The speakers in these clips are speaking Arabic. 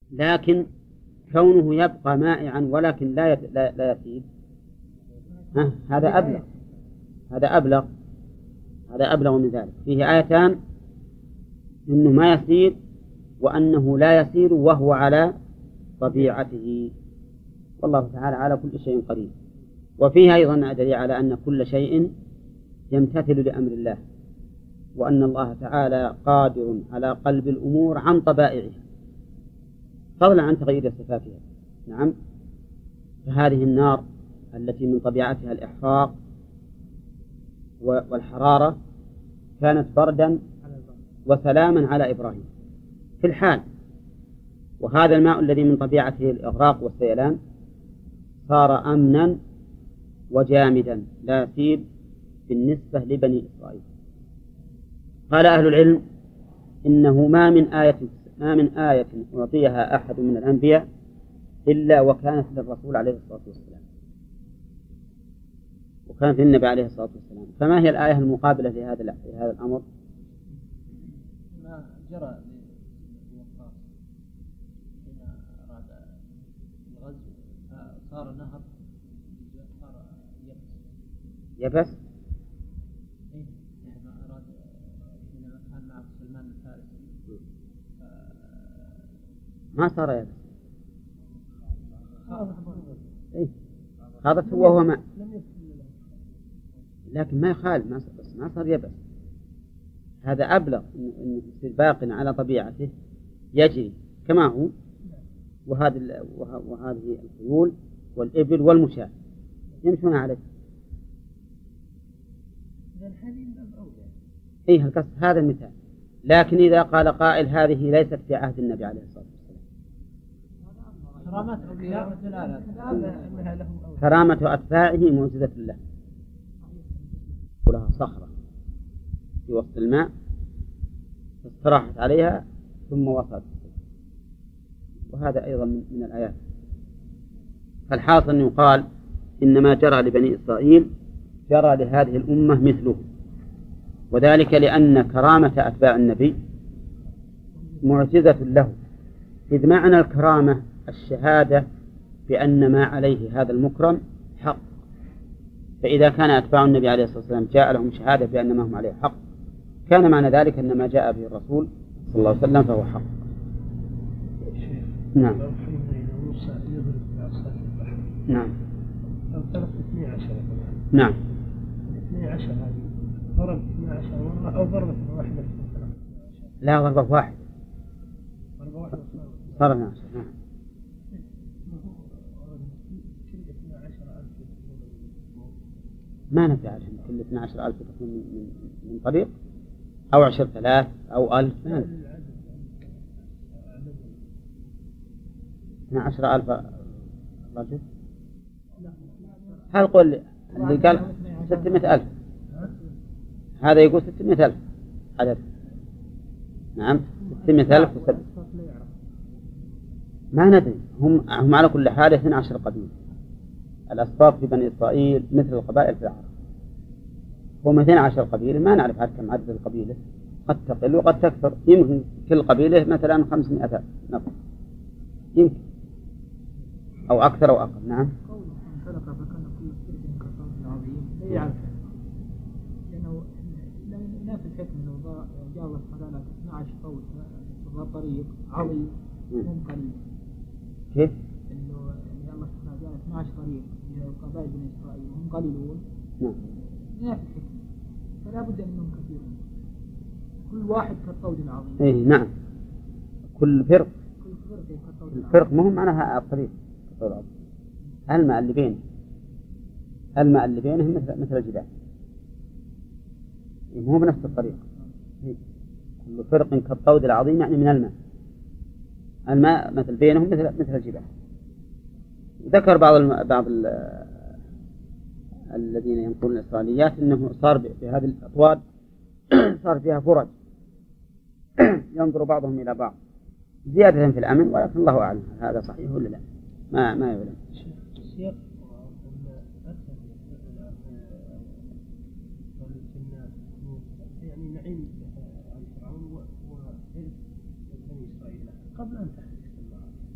لكن كونه يبقى مائعا ولكن لا يسيل، هذا أبلغ. هذا أبلغ من ذلك. فيه آيتان إنه ما يسيل وأنه لا يسير وهو على طبيعته، والله تعالى على كل شيء قدير. وفيها أيضا دليل على أن كل شيء يمتثل لأمر الله، وأن الله تعالى قادر على قلب الأمور عن طبائعها فضلا عن تغيير صفاتها. نعم. فهذه النار التي من طبيعتها الإحراق والحرارة كانت بردا وسلاما على إبراهيم في الحال، وهذا الماء الذي من طبيعته الإغراق والسيلان صار أمنا وجامدا لا يسيل بالنسبة لبني إسرائيل. قال أهل العلم إنه ما من آية أعطيها أحد من الأنبياء إلا وكانت للرسول عليه الصلاة والسلام، وكانت للنبي عليه الصلاة والسلام. فما هي الآية المقابلة لهذا الأمر؟ ما جرى لوقاص حين أراد الغزو صار نهر، صار يبس. ما أراد حين كان مع سلمان الفارسي ما صار يبس. هذا هو ماء، لكن ما يخالف، ما صار يبس. هذا أبلغ إنه يصير باق على طبيعته يجري كما هو. وهذه الخيول والإبل والمشاة يمشون عليه. إيه القصد هذا المثال. لكن إذا قال قائل هذه ليست في عهد النبي عليه الصلاة والسلام، كرامة أتباعه معجزة له، ولها صخرة في وسط الماء استراحت عليها ثم وصلت، وهذا أيضا من الآيات. فالحاصل أن يقال إنما جرى لبني إسرائيل جرى لهذه الأمة مثله، وذلك لأن كرامة أتباع النبي معجزة له، إذ معنى الكرامة الشهادة بأن ما عليه هذا المكرم حق. فإذا كان أتباع النبي عليه الصلاة والسلام جاء لهم شهادة بأن ما هم عليه حق، كان معنى ذلك أن ما جاء به الرسول صلى الله عليه وسلم فهو حق. نعم. نعم. نعم. 12 هذه ضرب 12 مرة أو ضربة واحدة؟ لا، ضربة واحدة. صار 12. نعم. ما نفع عشان كل 12,000 تكون من طريق أو 10,000 أو 1000. ما نفع. 12,000 رجل. هل قل اللي قال 600,000 هذا يقول 600,000 عدد. نعم 600,000 ما ندري. هم على كل حال 12 قبيلة. الأسباط في بني إسرائيل مثل القبائل في العرب، هم 12 قبيلة. ما نعرف كم عدد القبيلة، قد تقل وقد تكثر. يمكن كل قبيلة مثلا 500 نفر يمكن، أو أكثر أو أقل. نعم. لأنه لا في الحكم أنه جاء الله سبحانه 12 قول في طريق عظيم هم قليل. كيف؟ إنه الله سبحانه جاء 12 طريق لقبائل بني إسرائيل وهم قليلون. نعم. لا في الحكم، فلا بد أنهم كثيرون، كل واحد كالطود العظيم. إيه نعم. كل فرق الفرق مهم معناها الطريق. الماء اللي بينهم مثل الجبال، مو بنفس الطريق. كل فرق كالطود العظيم يعني من الماء مثل بينهم مثل الجبال. ذكر بعض الذين ينقلون الإسرائيليات أنه صار بهذه الأطواد صار فيها فرج ينظر بعضهم إلى بعض زيادة في الأمن، ولكن الله أعلم هذا صحيح ولا لا، ما يعلم. يعني نعيم فرعون وإرث بني إسرائيل قبل أن تحدث السماوات،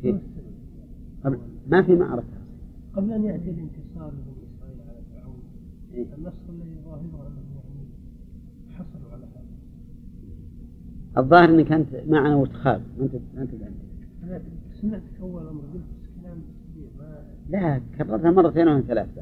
كيف؟ ما في معركة قبل أن يأتي الانتصار لبني إسرائيل على فرعون، النصر الذي ظاهره أنه يعني حصلوا على هذا. الظاهر أنك أنت معنا وتخاف ما أنت أنا سمعتك أول أمر قلت كلام كبير ما. لا كررتها مرتين أو ثلاثة.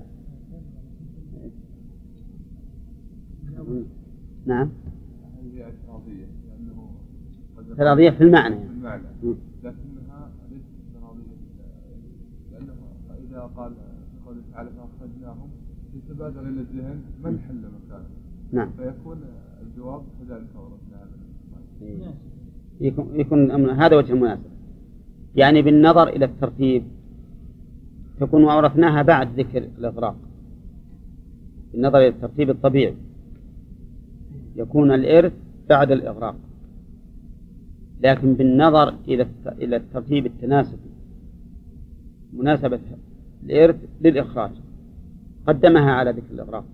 نعم. هي اعتراضية لأنه اعتراضية في المعنى يعني. في المعنى لكنها ليست اعتراضية لأنه إذا قال قوله تعالى فأخرجناهم يتبادر إلى الذهن من حل مكانه. نعم. فيكون الجواب كذلك ورثنا هذا. يكون هذا وجه المناسبة يعني بالنظر إلى الترتيب تكون وأورثناها بعد ذكر الإغراق. بالنظر إلى الترتيب الطبيعي يكون الإرث بعد الإغراق، لكن بالنظر إلى الترتيب التناسبي مناسبة الإرث للإخراج قدمها على ذكر الإغراق.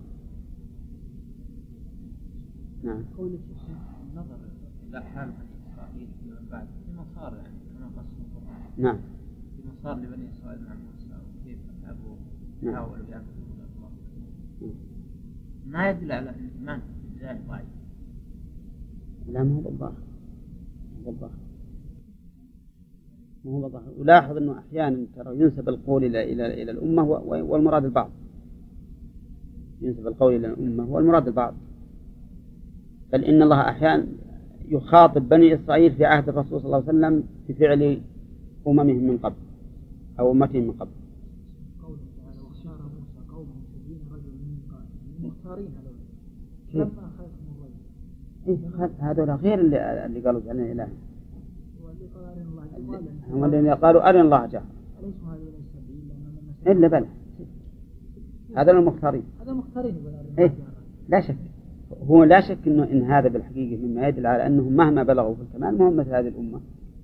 نعم. قولك النظر إلى حال بني إسرائيل من بعد في مسار يعني كما قصد القرآن. نعم. في مسار لبني إسرائيل مع موسى وكيف أتعبوا حاولوا يعبدون الله. ما يدل على أن الإيمان في البداية ضعيف. لا ما هو بالظاهر. ما هو بالظاهر. ولاحظ أنه أحيانا ترى ينسب القول إلى الأمة والمراد البعض. ينسب القول إلى الأمة والمراد البعض. بل إن الله أحيانا يخاطب بني إسرائيل في عهد الرسول صلى الله عليه وسلم في فعل أممهم من قبل أو أمتهم من قبل. قوله تعالى واختار موسى قومه 70 رجلا من قائد مختارين هذول لما خلقهم الرجل. هذول غير اللي قالوا جعلنا إله. واللي قال أرنا الله هم الذين قالوا أرنا الله جهرا. أليس هذول السبيل إلا بلى هذول المختارين. هذا مختارين إيه لا شك. هو لا شك إن هذا بالحقيقة مما يدل على أنهم مهما بلغوا في الكمال مهم مثل هذه الأمة.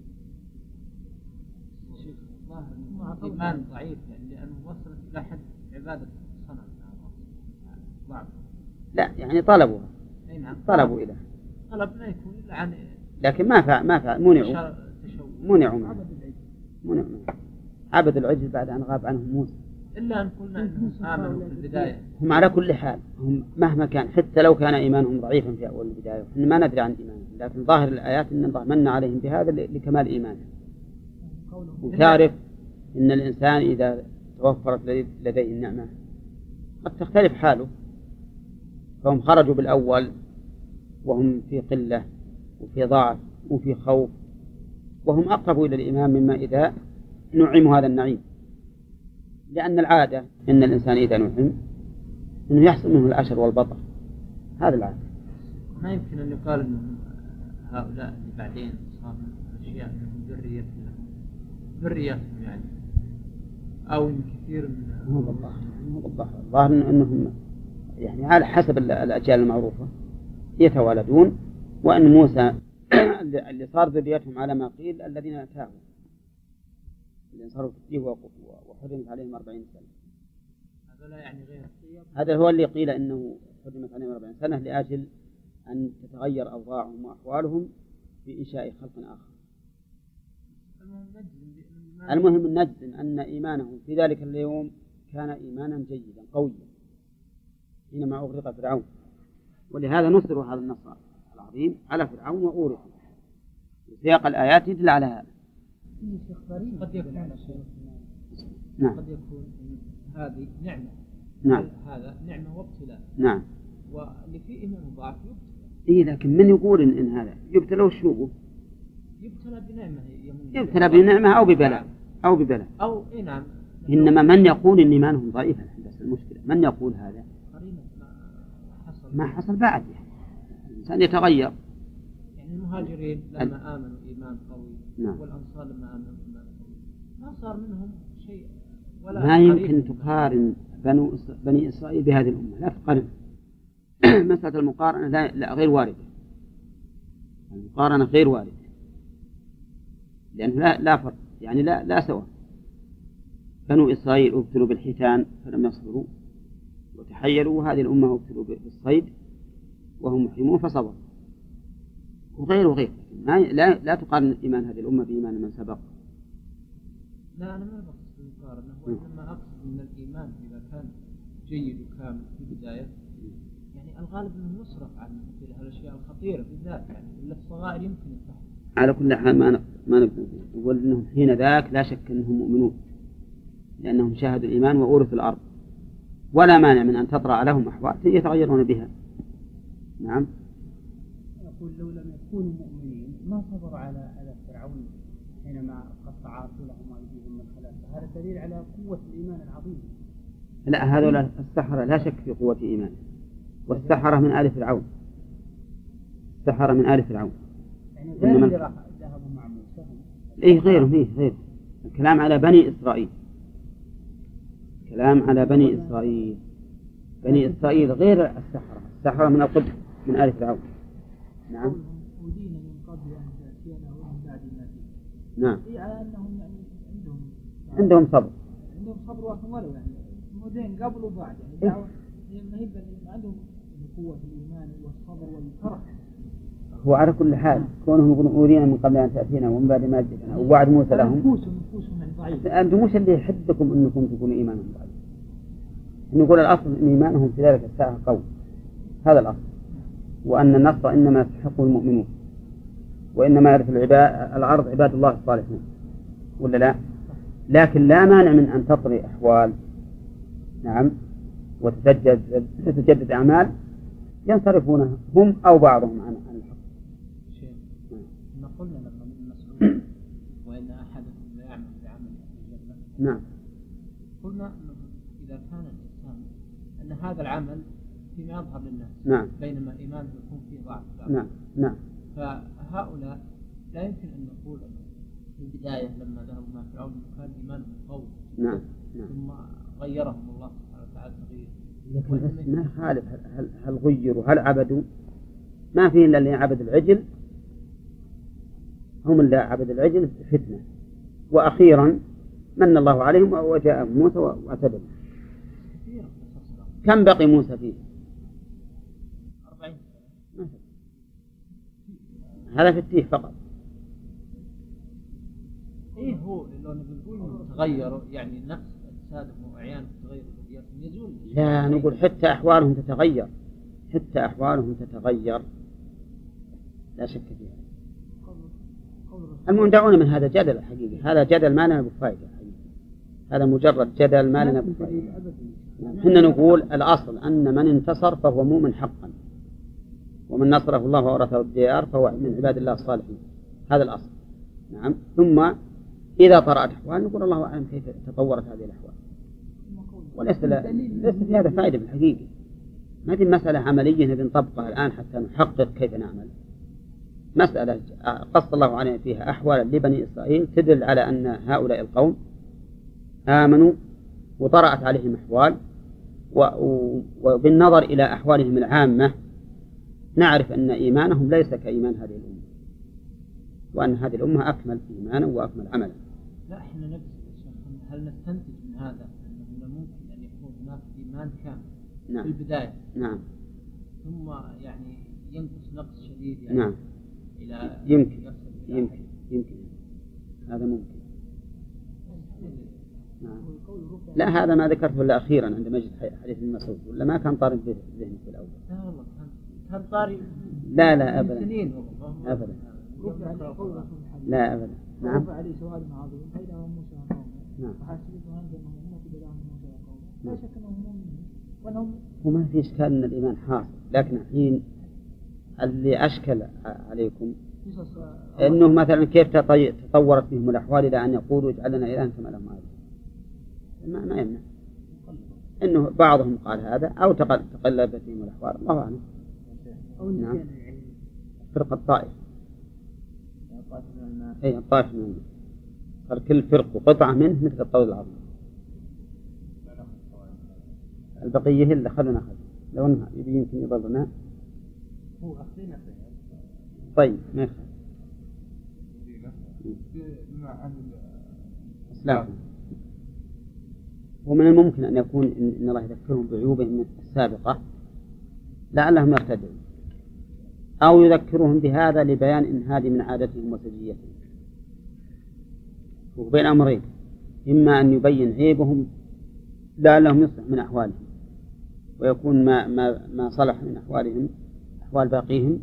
إيمان ضعيف لأنه وصلت إلى حد عبادة الصنم. ضعف. لا يعني طلبوها. طلبوا إله. طلب ما يكون إلا عن. لكن ما فعل منعوا عبد العجل بعد أن غاب عنهم موسى. إلا أن قلنا أنهم آمنوا في البداية. هم على كل حال هم مهما كان حتى لو كان إيمانهم ضعيفا في أول البداية إحنا ما ندري عن إيمانهم، لكن ظاهر الآيات أن الله من عليهم بهذا لكمال إيمانهم. وتعرف أن الإنسان إذا توفرت لديه النعمة قد تختلف حاله، فهم خرجوا بالأول وهم في قلة وفي ضعف وفي خوف، وهم أقرب إلى الإيمان مما إذا نعموا هذا النعيم، لأن العادة أن الإنسان إذا نعم أنه يحصل منه العشر والبطر، هذا العادة. ما يمكن أن يقال أن هؤلاء اللي بعدين صار أشياء من ذريتهم يعني أو من كثير من هو الظاهر أنهم يعني على حسب الأجيال المعروفة يتوالدون، وأن موسى اللي صار ذريتهم على ما قيل الذين تاهوا اللي صاروا فيه وحرمت عليهم 40 سنة. هذا لا يعني غير. هذا هو اللي قيل إنه حرمت عليهم 40 سنة لأجل أن تتغير أوضاعهم وأحوالهم في إنشاء خلق آخر. المهم نجزم أن إيمانهم في ذلك اليوم كان إيمانا جيدا قويا حينما أغرق فرعون، ولهذا نصر هذا النصر العظيم على فرعون وأورث. سياق الآيات يدل على هذا. قد يكون نعم. قد يكون هذه نعمة. نعم. هذا نعمة وابتلاء. نعم. واللي فيه إيمان ضعف يبتلى. إيه لكن من يقول إن هذا يبتلى وشوقه؟ يبتلى بنعمة يبتلى بنعمة أو ببلاء أو إيه نعم. إنما من يقول إن إيمانهم ضعيف بس المشكلة من يقول هذا ما حصل بعد يعني. الإنسان يتغير. يعني المهاجرين لما آمنوا إيمان قوي. نعم. والأنصار لما آمنوا إيمان قوي ما صار منهم شيء ولا. ما يمكن تقارن بني إسرائيل بهذه الأمة، لا تقارن. مسألة المقارنة لا غير واردة. المقارنة غير واردة لأنه لا فرق يعني لا سواء. بنو إسرائيل ابتلوا بالحيتان فلم يصبروا وتحيلوا، وهذه الأمة ابتلوا بالصيد وهم محرمون فصبروا، وغير لا تقارن إيمان هذه الأمة بإيمان من سبق. لا أنا ما بقصد المقارنة، وإنما أقصد أن الإيمان إذا كان جيد وكامل في البداية يعني الغالب أنه يصرف عن مثل الأشياء الخطيرة بالذات، يعني إلا الصغائر يمكن الفهم. على كل حال ما نقدر نقول أنهم حين ذاك لا شك أنهم مؤمنون، لأنهم شاهدوا الإيمان وأورثوا الأرض، ولا مانع من أن تطرأ لهم أحوال يتغيرون بها. نعم. يقول لو لم يكونوا مؤمنين ما صبروا على فرعون حينما قطع أرجلهم أيديهم من خلاف، هذا دليل على قوة الإيمان العظيم. لا، هذول السحرة لا شك في قوة إيمان، والسحرة من آل فرعون، السحرة من آل فرعون. يعني غير اللي راح ذهبوا مع موسى. إيه غيرهم. الكلام على بني إسرائيل، كلام على بني إسرائيل. بني إسرائيل غير السحرة، السحرة من القبط من آل فرعون. نعم. ودينا من قبل أن تأتينا ومن بعد ما جئت. نعم. إيه على أنهم يعني عندهم صبر. عندهم صبر وأكملوا يعني مودين قبل وبعد يعني دعوة ما هي عندهم قوة الإيمان والصبر والفرح. هو على كل حال كونهم يقولون أورينا من قبل أن تأتينا ومن بعد ما جئتنا ووعد موسى لهم. نفوسهم يعني ضعيفة. أنتم مش اللي يحدكم أنكم تكونوا إيمانهم ضعيف. نقول الأصل أن إيمانهم في ذلك الساعة قوي، هذا الأصل، وأن النصر إنما يستحقه المؤمنون، وإنما يرث الأرض عباد الله الصالحون، ولا لا؟ لكن لا مانع من أن تطري أحوال، نعم، وتتجدد أعمال ينصرفون هم أو بعضهم عن الحق. شيء ما قلنا لما ابن مسعود وإن أحدكم لا يعمل بعمل أهل الجنة. نعم. قلنا أنه إذا كان الإنسان أن هذا العمل فيما يظهر للناس. نعم. بينما إيمانه يكون فيه ضعف. نعم. فهؤلاء لا يمكن أن نقول في البداية لما ذهبوا مع فرعون كان إيمانهم قوي. نعم. ثم غيرهم الله سبحانه وتعالى تغيير. لكن بس ما خالف، هل غيروا هل عبدوا؟ ما فيه إلا اللي عبد العجل، هم اللي عبد العجل فتنة، وأخيرا من الله عليهم وجاء موسى واعتدل. كم بقي موسى فيه؟ 40 سنة. هذا في التيه فقط. إيه هو لو نقول تغيروا يعني نفس أجسادهم وأعيانهم تغير يزول. لا، نقول حتى أحوالهم تتغير، حتى أحوالهم تتغير لا شك فيها. المهم دعونا من هذا جدل حقيقي، هذا جدل ما لنا بفائدة حقيقي. هذا مجرد جدل ما لنا بفائدة. حنا نقول الأصل أن من انتصر فهو مؤمن حقا، ومن نصره الله وورثه الديار فهو من عباد الله الصالحين، هذا الأصل. نعم. ثم إذا طرأت أحوال نقول الله أعلم كيف تطورت هذه الأحوال، وليس في هذا فائدة بالحقيقة. ما هذه مسألة عملية نبي نطبقها الآن حتى نحقق كيف نعمل. مسألة قص الله علينا فيها أحوال لبني إسرائيل تدل على أن هؤلاء القوم آمنوا وطرأت عليهم أحوال، وبالنظر إلى أحوالهم العامة نعرف أن إيمانهم ليس كإيمان هذه الأمة، وأن هذه الأمة أكمل إيمانا وأكمل عملا. لا، إحنا نبي هل نستنتج من هذا أنه ممكن أن يكون هناك إيمان كامل. نعم. في البداية. نعم. ثم يعني ينقص نقص شديد يعني. نعم. إلى يمكن هذا ممكن. نعم. لا، هذا ما ذكرته إلا أخيرا عند مجلس حديث ابن مسعود، ولا ما كان طارئ ذهني في الأول. لا والله كان طارئ. لا أبدا. سنين أبدا. لا أبدا. نعم. رفع عليه سؤال عظيم فإذا هم موسى قوم. نعم. فحسبتهم أنهم هم كبرهم موسى قوم. لا شك أنهم مؤمنين وأنهم. وما في إشكال أن الإيمان حاصل، لكن الحين اللي أشكل عليكم إنه مثلا كيف تطورت بهم الأحوال إلى أن يقولوا اجعل لنا إلها كما لهم آلهة. ما يمنع إنه بعضهم قال هذا أو تقلبت بهم الأحوال، الله أعلم. نعم. فرقة الطائف. أي الطائف من الناس، قال كل فرق قطعة منه مثل الطول العظيم. البقية اللي خلنا أخذ لو أنها يمكن يضلنا. هو أخذنا. طيب ما يخالف. إسلام. ومن الممكن أن يكون إن الله يذكرهم بعيوبهم السابقة لعلهم يرتدون، أو يذكرهم بهذا لبيان إن هذه من عادتهم وسجيتهم، وبين أمرين. إما أن يبين عيبهم لعلهم يصلح من أحوالهم ويكون ما صلح من أحوالهم أحوال باقيهم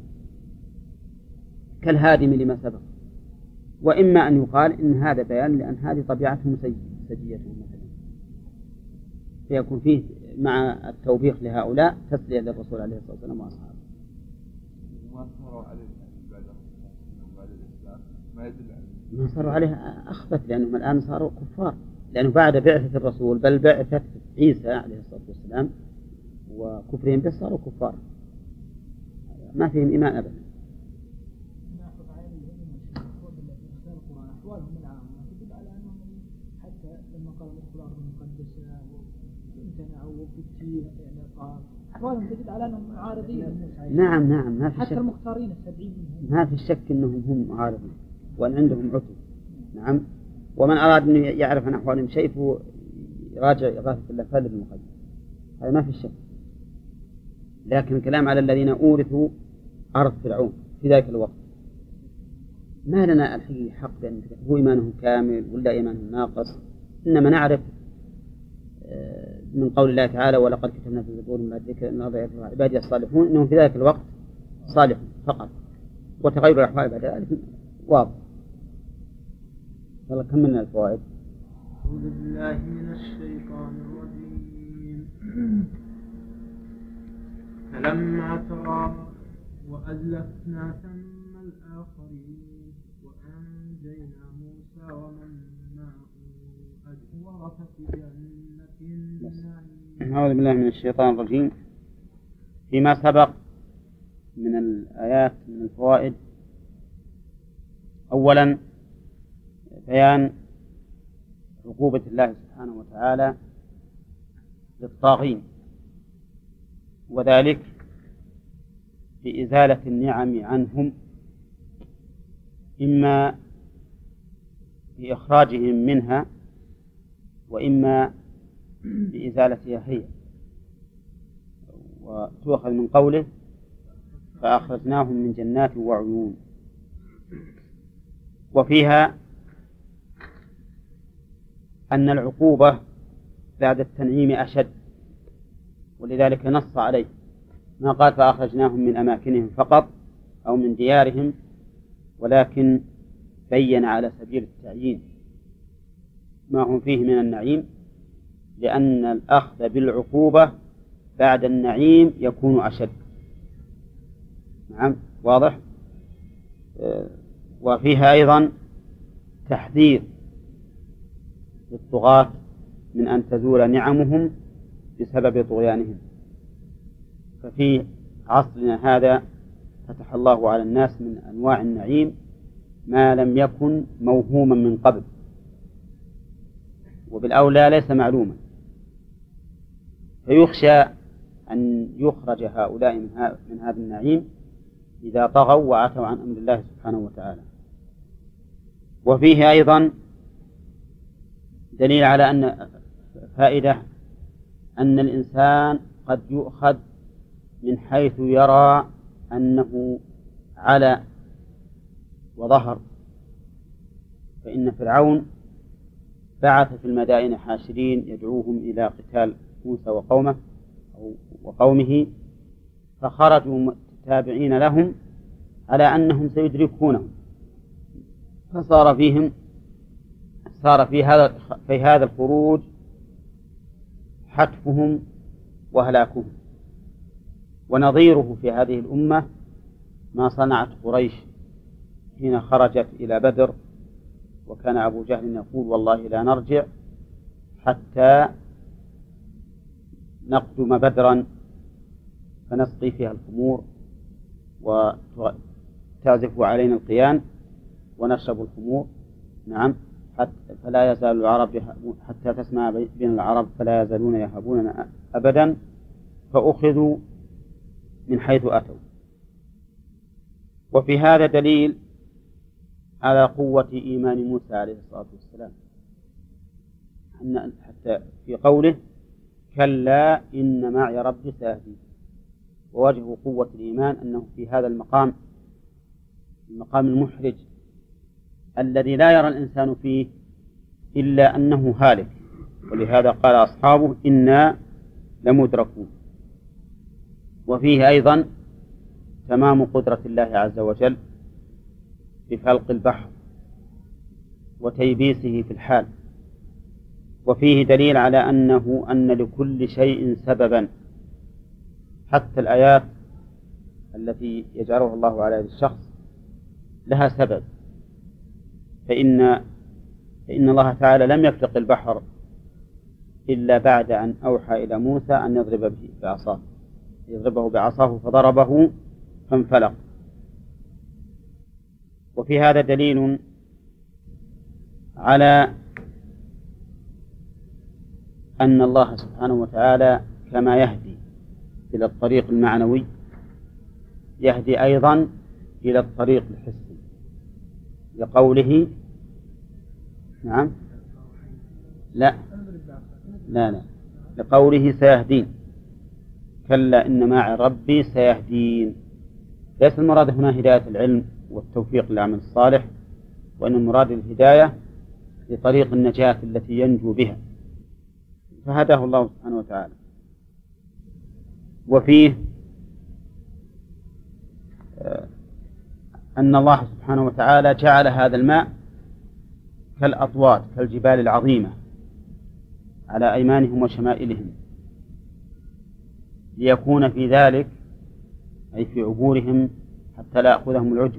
كالهادم لما سبق، وإما أن يقال إن هذا بيان لأن هذه طبيعتهم سجيتهم مثلا، فيكون فيه مع التوبيخ لهؤلاء تسلية للرسول عليه الصلاة والسلام وأصحابه. ما صاروا عليه بعد الإسلام ما يدل عليه، ما صاروا عليه أخبث، لأنهم الآن صاروا كفار، لأنه بعد بعثة الرسول بل بعثة عيسى عليه الصلاة والسلام وكفرهم به صاروا كفار ما فيهم إيمان أبدا. أحوالهم العامة تدل على أنهم حتى لما قالوا ندخل الأرض المقدسة وامتنعوا وفتيه اعتقاد، أحوالهم تدل على أنهم معارضين. نعم ما في حتى شك، المختارين السبعين منهم ما في شك أنهم هم معارضين وأن عندهم عتو. نعم، ومن أراد أن يعرف عن أحوالهم شيء فهو يراجع إغاثة اللفال المقدس، هذا ما في شك. لكن الكلام على الذين أورثوا أرض فرعون في ذلك الوقت ما لنا الحقيقة حق بأن هو إيمانهم كامل ولا إيمانهم ناقص، إنما نعرف من قول الله تعالى ولقد كتبنا في الزبور من الذكر أن الله يرفع عبادي الصالحون إنهم في ذلك الوقت صالحون فقط، وتغير الأحوال بعد ذلك واضح. يلا كملنا الفوائد. أعوذ بالله من الشيطان الرجيم. فلما ترى وأزلفنا ثم الآخرين وأنجينا موسى ومن معه ورثة جنة النعيم. أعوذ بالله من الشيطان الرجيم. فيما سبق من الآيات من الفوائد، أولا بيان عقوبة الله سبحانه وتعالى للطاغين، وذلك بإزالة النعم عنهم، إما بإخراجهم منها وإما بإزالتها هي، وتؤخذ من قوله فأخرجناهم من جنات وعيون. وفيها أن العقوبة بعد التنعيم أشد، ولذلك نص عليه، ما قال فأخرجناهم من أماكنهم فقط أو من ديارهم، ولكن بين على سبيل التعيين ما هم فيه من النعيم، لأن الأخذ بالعقوبة بعد النعيم يكون أشد. نعم واضح. وفيها أيضا تحذير للطغاة من أن تزول نعمهم بسبب طغيانهم. ففي عصرنا هذا فتح الله على الناس من أنواع النعيم ما لم يكن موهوما من قبل، وبالأولى ليس معلوما، فيخشى أن يخرج هؤلاء من هذا النعيم إذا طغوا وعتوا عن أمر الله سبحانه وتعالى. وفيه أيضا دليل على أن فائدة أن الإنسان قد يؤخذ من حيث يرى أنه على وظهر، فإن فرعون بعث في المدائن حاشرين يدعوهم إلى قتال موسى وقومه، فخرجوا تابعين لهم على أنهم سيدركونهم، فصار في هذا الخروج حتفهم وهلاكهم. ونظيره في هذه الأمة ما صنعت قريش حين خرجت إلى بدر، وكان أبو جهل يقول والله لا نرجع حتى نقدم بدرا فنسقي فيها الخمور وتعزف علينا القيان ونشرب الخمور. نعم، فلا يزال العرب حتى تسمع بين العرب فلا يزالون يهابوننا أبدا، فأخذوا من حيث أتوا. وفي هذا دليل على قوة إيمان موسى عليه الصلاة والسلام، حتى في قوله كلا إن معي ربي سيهدين. ووجه قوة الإيمان أنه في هذا المقام المحرج الذي لا يرى الإنسان فيه إلا أنه هالك، ولهذا قال أصحابه إنا لمدركون. وفيه أيضا تمام قدرة الله عز وجل في خلق البحر وتيبيسه في الحال، وفيه دليل على أن لكل شيء سببا، حتى الآيات التي يجعلها الله على يد الشخص لها سبب. فإن الله تعالى لم يفلق البحر إلا بعد أن أوحى إلى موسى أن يضربه بعصاه فضربه فانفلق. وفي هذا دليل على أن الله سبحانه وتعالى كما يهدي إلى الطريق المعنوي يهدي أيضا إلى الطريق الحسي، لقوله نعم لا لقوله سيهدين، كلا إن معي ربي سيهدين. ليس المراد هنا هداية العلم والتوفيق للعمل الصالح، وإن المراد الهداية لطريق النجاة التي ينجو بها، فهداه الله سبحانه وتعالى. وفيه أن الله سبحانه وتعالى جعل هذا الماء كالأطواد كالجبال العظيمة على أيمانهم وشمائلهم، ليكون في ذلك أي في عبورهم حتى لا يأخذهم العجب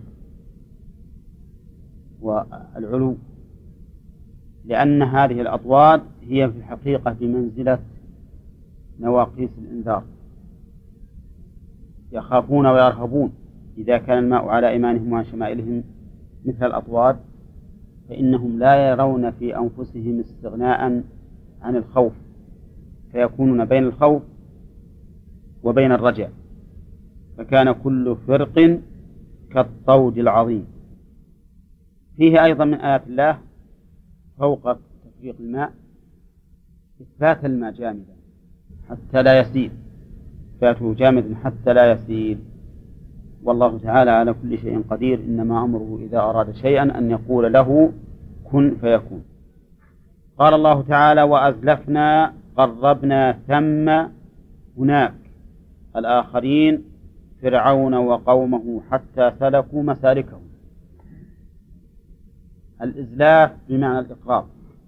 والعلو، لأن هذه الأطواد هي في الحقيقة بمنزلة نواقيس الإنذار، يخافون ويرهبون. إذا كان الماء على أيمانهم وشمائلهم مثل الأطواد فإنهم لا يرون في أنفسهم استغناء عن الخوف، فيكونون بين الخوف وبين الرجاء، فكان كل فرق كالطود العظيم. فيه أيضا من آيات الله فوق تفريق الماء إثبات الماء جامدا حتى لا يسيل، إثباته جامدا حتى لا يسيل. والله تعالى على كل شيء قدير، إنما أمره إذا أراد شيئا أن يقول له كن فيكون. قال الله تعالى وأزلفنا قربنا ثم هناك الآخرين فرعون وقومه حتى سلكوا مسالكهم. الإزلاف بمعنى الإقراب،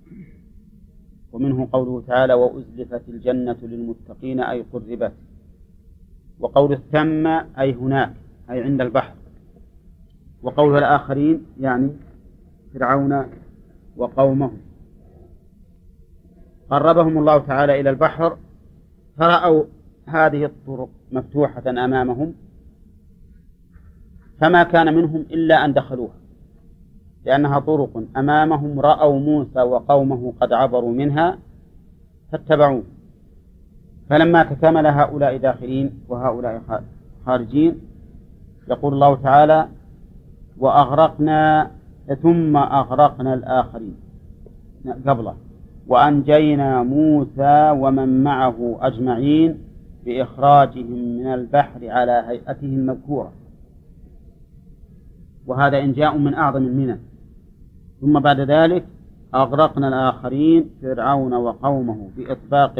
ومنه قوله تعالى وأزلفت الجنة للمتقين أي قربت، وقول الثم أي هناك أي عند البحر، وقول الآخرين يعني فرعون وقومه. قربهم الله تعالى إلى البحر فرأوا هذه الطرق مفتوحة أمامهم، فما كان منهم إلا أن دخلوها، لأنها طرق أمامهم، رأوا موسى وقومه قد عبروا منها فاتبعوه. فلما تكمل هؤلاء داخلين وهؤلاء خارجين يقول الله تعالى وأغرقنا ثم أغرقنا الآخرين قبله وأنجينا موسى ومن معه أجمعين بإخراجهم من البحر على هيئته المذكورة. وهذا إنجاء من أعظم المنن. ثم بعد ذلك أغرقنا الآخرين فرعون وقومه بإطباق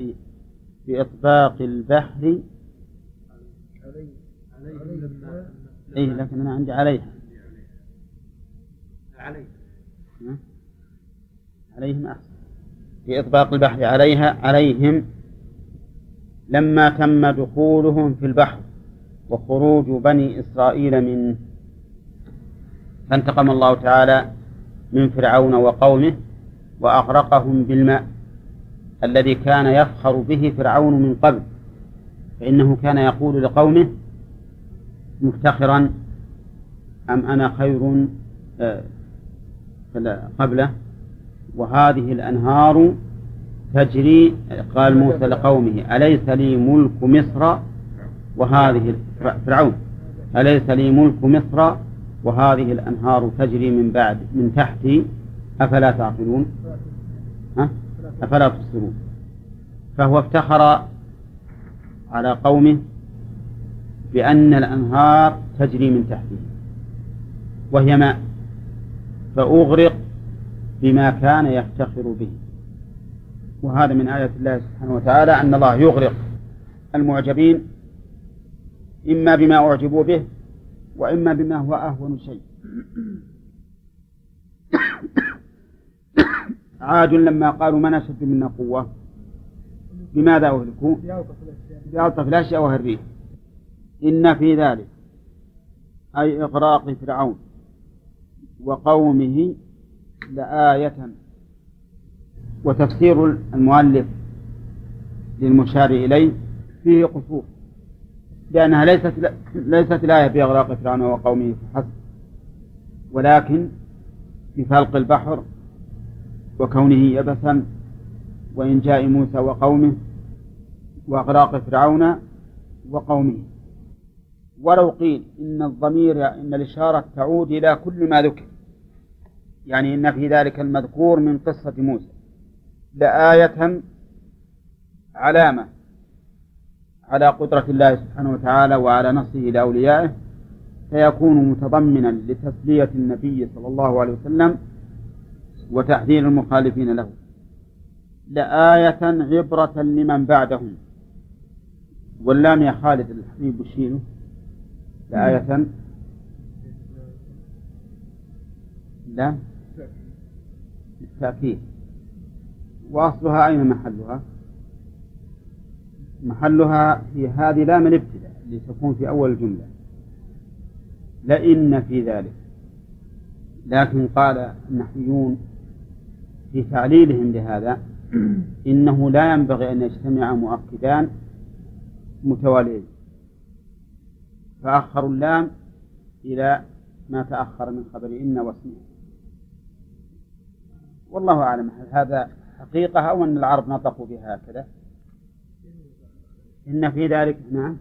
البحر إيه لكن أنا عندي عليهم أحسن، بإطباق البحر عليهم لما تم دخولهم في البحر وخروج بني إسرائيل منه. فانتقم الله تعالى من فرعون وقومه وأغرقهم بالماء الذي كان يفخر به فرعون من قبل، فإنه كان يقول لقومه مفتخرا أم أنا خير قبله وهذه الأنهار تجري. قال موسى لقومه أليس لي ملك مصر وهذه فرعون أليس لي ملك مصر وهذه الأنهار تجري من تحتي أفلا تعقلون أفلا تبصرون. فهو افتخر على قومه بأن الأنهار تجري من تحته وهي ماء، فأغرق بما كان يفتخر به. وهذا من آيات الله سبحانه وتعالى أن الله يغرق المعجبين إما بما أعجبوا به وإما بما هو أهون شيء. عاد لما قالوا من أشد منا قوة بماذا أهلكوا؟ بألطف الأشياء وهي الريح. إن في ذلك أي إغراق فرعون وقومه لآية. وتفسير المؤلف للمشار إليه فيه قصور، لأنها ليست الآية بإغراق فرعون وقومه فحسب، ولكن بفلق البحر وكونه يبسا وإنجاء موسى وقومه وإغراق فرعون وقومه. ولو قيل إن الإشارة تعود إلى كل ما ذكر، يعني إن في ذلك المذكور من قصة موسى لآية علامة على قدرة الله سبحانه وتعالى وعلى نصره لأوليائه، فيكون متضمنا لتسلية النبي صلى الله عليه وسلم وتحذير المخالفين له. لآية عبرة لمن بعدهم. واللام يا خالد الحبيب وشيله لآية لا التأكيد. وأصلها أين محلها؟ محلها في هذه لام الابتداء اللي تكون في أول الجملة، لئن في ذلك. لكن قال النحويون في تعليلهم لهذا إنه لا ينبغي أن يجتمع مؤكدان متواليين، فأخروا اللام إلى ما تأخر من خبر إن واسمه. والله أعلم هل هذا حقيقة أو أن العرب نطقوا بها هكذا. إن في ذلك نعم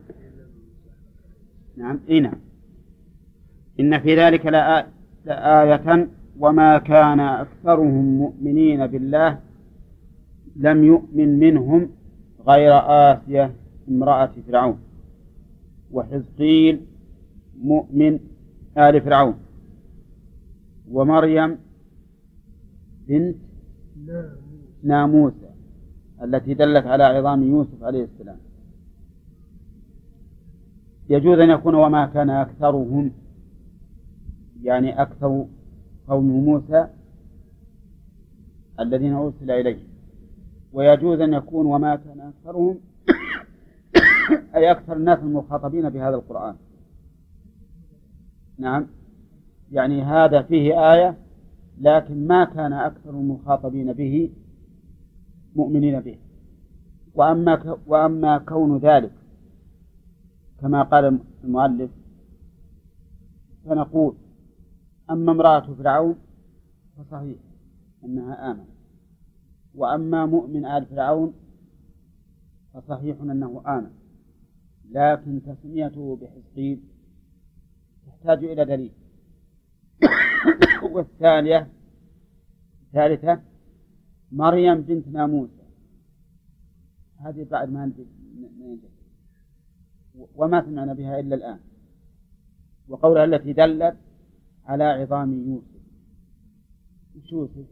إن في ذلك لآية وما كان أكثرهم مؤمنين بالله لم يؤمن منهم غير آسية امرأة فرعون وحزقيل مؤمن آل فرعون ومريم بنت ناموسة التي دلت على عظام يوسف عليه السلام. يجوز أن يكون وما كان أكثرهم يعني أكثر قوم موسى الذين أرسل إليه، ويجوز أن يكون وما كان أكثرهم أي أكثر الناس المخاطبين بهذا القرآن. نعم، يعني هذا فيه آية لكن ما كان أكثر المخاطبين به مؤمنين به. وأما كون ذلك كما قال المؤلف فنقول أما امرأة فرعون فصحيح أنها آمنت، وأما مؤمن آل فرعون فصحيح أنه آمن، لكن تسميته بحزقيل تحتاج إلى دليل. والثالثة مريم بنت ناموسة، هذه بعد ما نجد وما سمعنا بها إلا الآن. وقولها التي دلت على عظام يوسف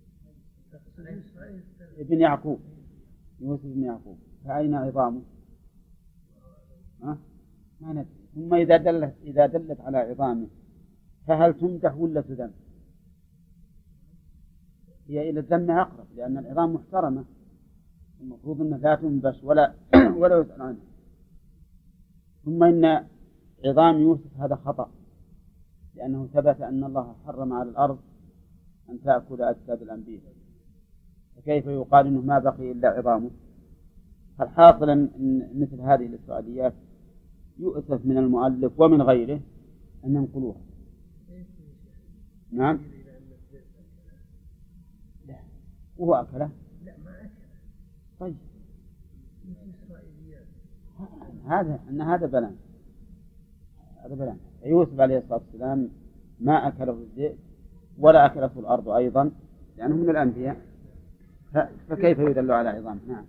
ابن يعقوب، يوسف بن يعقوب، فأين عظامه؟ ما ندري. ثم إذا دلت على عظامه فهل تمدح ولا تذم؟ هي إلى الذم أقرب، لأن العظام محترمة المفروض أنها لا تنبش ولا يسأل عنها. ثم إن عظام يوسف هذا خطأ، لأنه ثبت أن الله حرم على الأرض أن تأكل أجساد الأنبياء، فكيف يقال إنه ما بقي إلا عظامه؟ الحاصل أن مثل هذه الإسرائيليات يؤسف من المؤلف ومن غيره أن ينقلوها. نعم، لا وهو أكله؟ لا ما أكله. طيب هذا بلان، هذا بلان. يوسف عليه الصلاة والسلام ما أكله الذئب ولا أكلته الأرض أيضا، لأنه من الأنبياء، فكيف يدل على عظام؟ نعم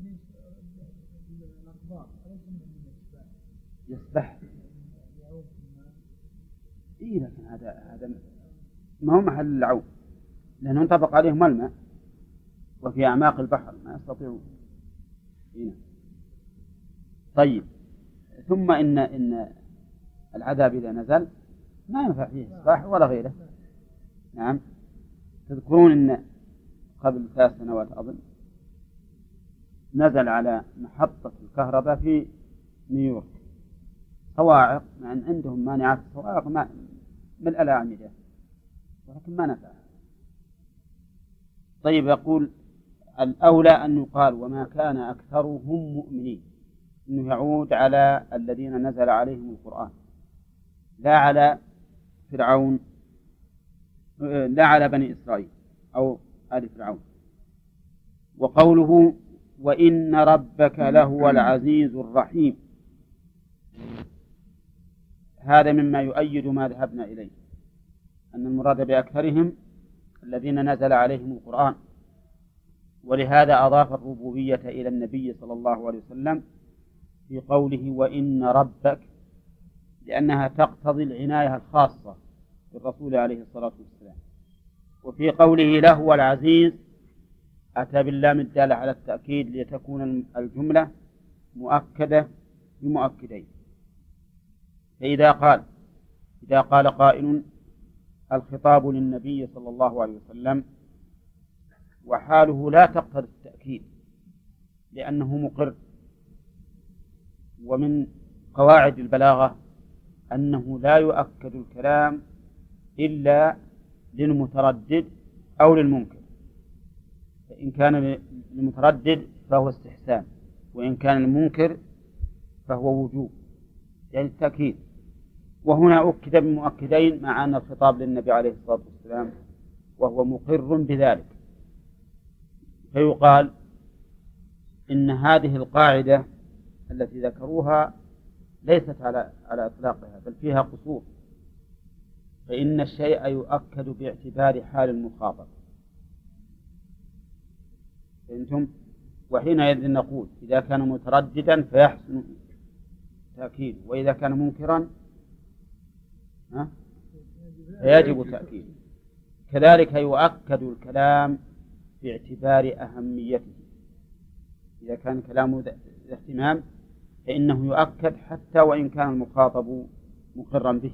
يسبح. إيه لكن هذا ما هو محل العوم. لأنه انطبق عليهم الماء وفي أعماق البحر ما يستطيعون هنا. طيب، ثم إن العذاب إذا نزل ما ينفع فيه إصلاح ولا غيره. نعم، تذكرون إن قبل 3 سنوات أظن نزل على محطة الكهرباء في نيويورك صواعق، مع أن عندهم مانعات الصواعق من الأعمدة، ولكن ما نفع. طيب، يقول الأولى أن يقال وما كان أكثرهم مؤمنين، أنه يعود على الذين نزل عليهم القرآن، لا على فرعون، لا على بني إسرائيل أو آل فرعون. وقوله وإن ربك لهو العزيز الرحيم، هذا مما يؤيد ما ذهبنا إليه، أن المراد بأكثرهم الذين نزل عليهم القرآن، ولهذا أضاف الربوبية إلى النبي صلى الله عليه وسلم في قوله وإن ربك، لأنها تقتضي العناية الخاصة بالرسول عليه الصلاة والسلام. وفي قوله لهو العزيز أتى باللام الدالة على التأكيد لتكون الجملة مؤكدة بمؤكدين. فإذا قال قائل الخطاب للنبي صلى الله عليه وسلم، وحاله لا تقتضي التأكيد لأنه مقر. ومن قواعد البلاغة أنه لا يؤكد الكلام إلا للمتردد أو للمنكر، فإن كان المتردد فهو استحسان، وإن كان المنكر فهو وجوب، يعني التأكيد. وهنا أكد بمؤكدين مع أن الخطاب للنبي عليه الصلاة والسلام وهو مقر بذلك. فيقال إن هذه القاعدة التي ذكروها ليست على إطلاقها، بل فيها قصور، فإن الشيء يؤكد باعتبار حال المخاطب. فأنتم وحينئذ نقول إذا كان مترددا فيحسن تأكيد، وإذا كان منكرا فيجب تأكيد. كذلك يؤكد الكلام باعتبار أهميته، إذا كان كلامه ذا اهتمام فإنه يؤكد حتى وإن كان المخاطب مقرا به،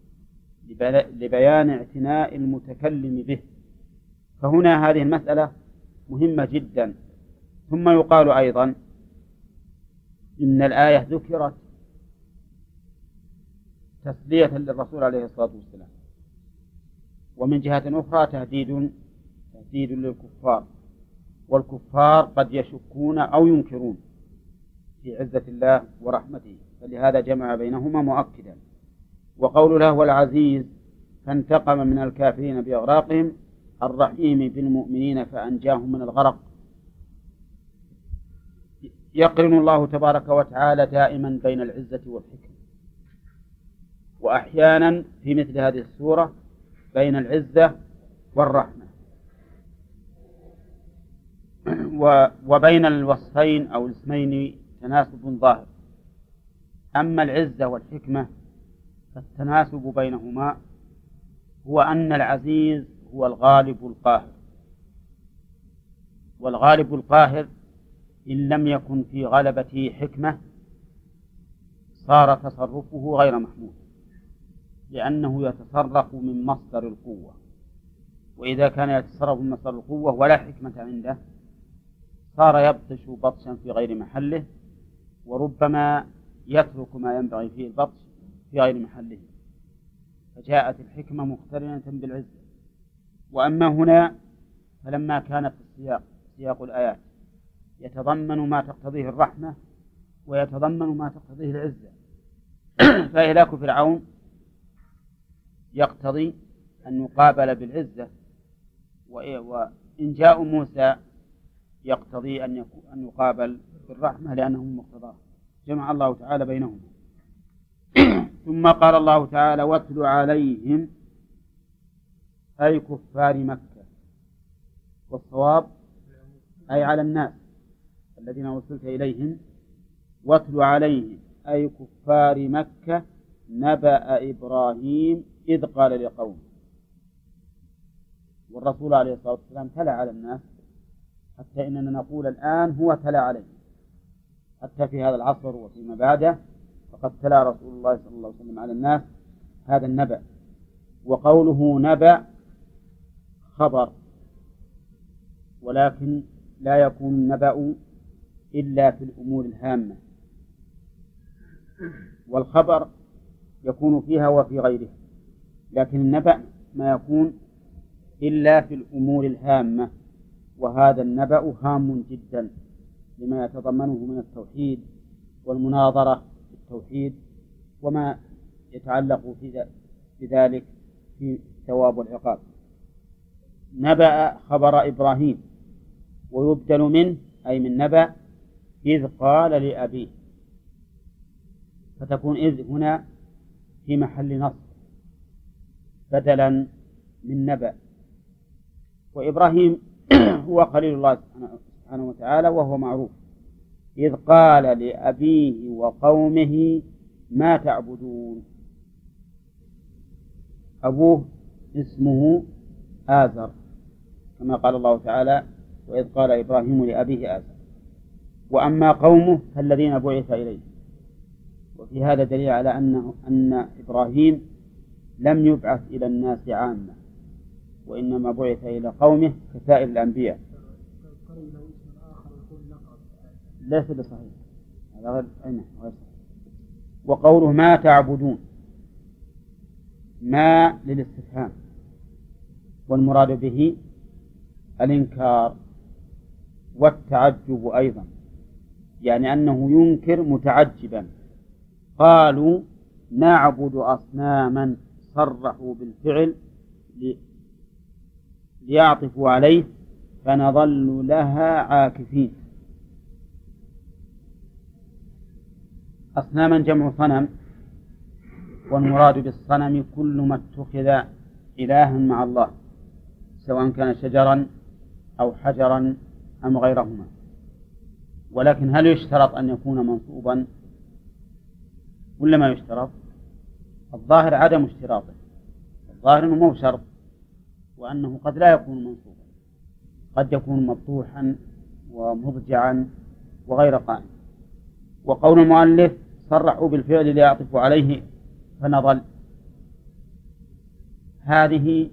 لبيان اعتناء المتكلم به. فهنا هذه المسألة مهمة جدا. ثم يقال أيضا إن الآية ذكرت تسلية للرسول عليه الصلاة والسلام، ومن جهة أخرى تهديد للكفار، والكفار قد يشكون أو ينكرون في عزة الله ورحمته، فلهذا جمع بينهما مؤكدا. وقول له هو العزيز فانتقم من الكافرين بإغراقهم الرحيم بالمؤمنين فأنجاهم من الغرق. يقرن الله تبارك وتعالى دائما بين العزة والحكمة، وأحيانا في مثل هذه السورة بين العزة والرحمة، وبين الوصفين أو الاسمين تناسب ظاهر. أما العزة والحكمة فالتناسب بينهما هو أن العزيز هو الغالب القاهر، والغالب القاهر إن لم يكن في غلبته حكمة صار تصرفه غير محمود، لأنه يتصرف من مصدر القوة، وإذا كان يتصرف من مصدر القوة ولا حكمة عنده صار يبطش بطشا في غير محله، وربما يترك ما ينبغي فيه البطش في غير محله، فجاءت الحكمة مقترنة بالعزة. وأما هنا فلما كانت سياق الآيات يتضمن ما تقتضيه الرحمة ويتضمن ما تقتضيه العزة، فإهلاك فرعون يقتضي أن يقابل بالعزة، وإنجاء موسى يقتضي أن يقابل بالرحمة لأنه مقتضاه. جمع الله تعالى بينهما. ثم قال الله تعالى واتل عليهم أي كفار مكة، والصواب أي على الناس الذين وصلت إليهم. واتل عليهم أي كفار مكة نبأ إبراهيم إذ قال لقومه. والرسول عليه الصلاة والسلام تلا على الناس، حتى إننا نقول الآن هو تلا عليه، حتى في هذا العصر وفيما بعده فقد تلا رسول الله صلى الله عليه وسلم على الناس هذا النبأ. وقوله نبأ خبر، ولكن لا يكون النبأ إلا في الأمور الهامة، والخبر يكون فيها وفي غيرها، لكن النبأ ما يكون إلا في الأمور الهامة، وهذا النبأ هام جدا لما يتضمنه من التوحيد والمناظرة في التوحيد وما يتعلق بذلك في الثواب والعقاب. نبأ خبر إبراهيم، ويبدل منه أي من نبأ إذ قال لأبيه، فتكون إذ هنا في محل نصب بدلا من نبأ. وإبراهيم هو خليل الله سبحانه وتعالى وهو معروف. إذ قال لأبيه وقومه ما تعبدون، أبوه اسمه آزر كما قال الله تعالى وإذ قال إبراهيم لأبيه آزر، وأما قومه فالذين بعث إليه. وفي هذا دليل على أن إبراهيم لم يبعث إلى الناس عامة، وإنما بعث إلى قومه كسائر الأنبياء. ليس بصحيح، هذا غير صحيح. وقوله ما تعبدون، ما للاستفهام، والمراد به الإنكار والتعجب أيضا، يعني أنه ينكر متعجبا. قالوا نعبد أصناما، صرحوا بالفعل ليعطفوا عليه، فنظل لها عاكفين. أصناما جمع صنم، والمراد بالصنم كل ما اتخذ إلها مع الله، سواء كان شجرا أو حجرا أم غيرهما. ولكن هل يشترط أن يكون منصوبا ولا ما يشترط؟ الظاهر عدم اشتراطه، الظاهر أنه مو شرط، وأنه قد لا يكون منصوبا، قد يكون مفتوحا ومضجعا وغير قائم. وقول المؤلف صرحوا بالفعل ليعطفوا عليه فنظل، هذه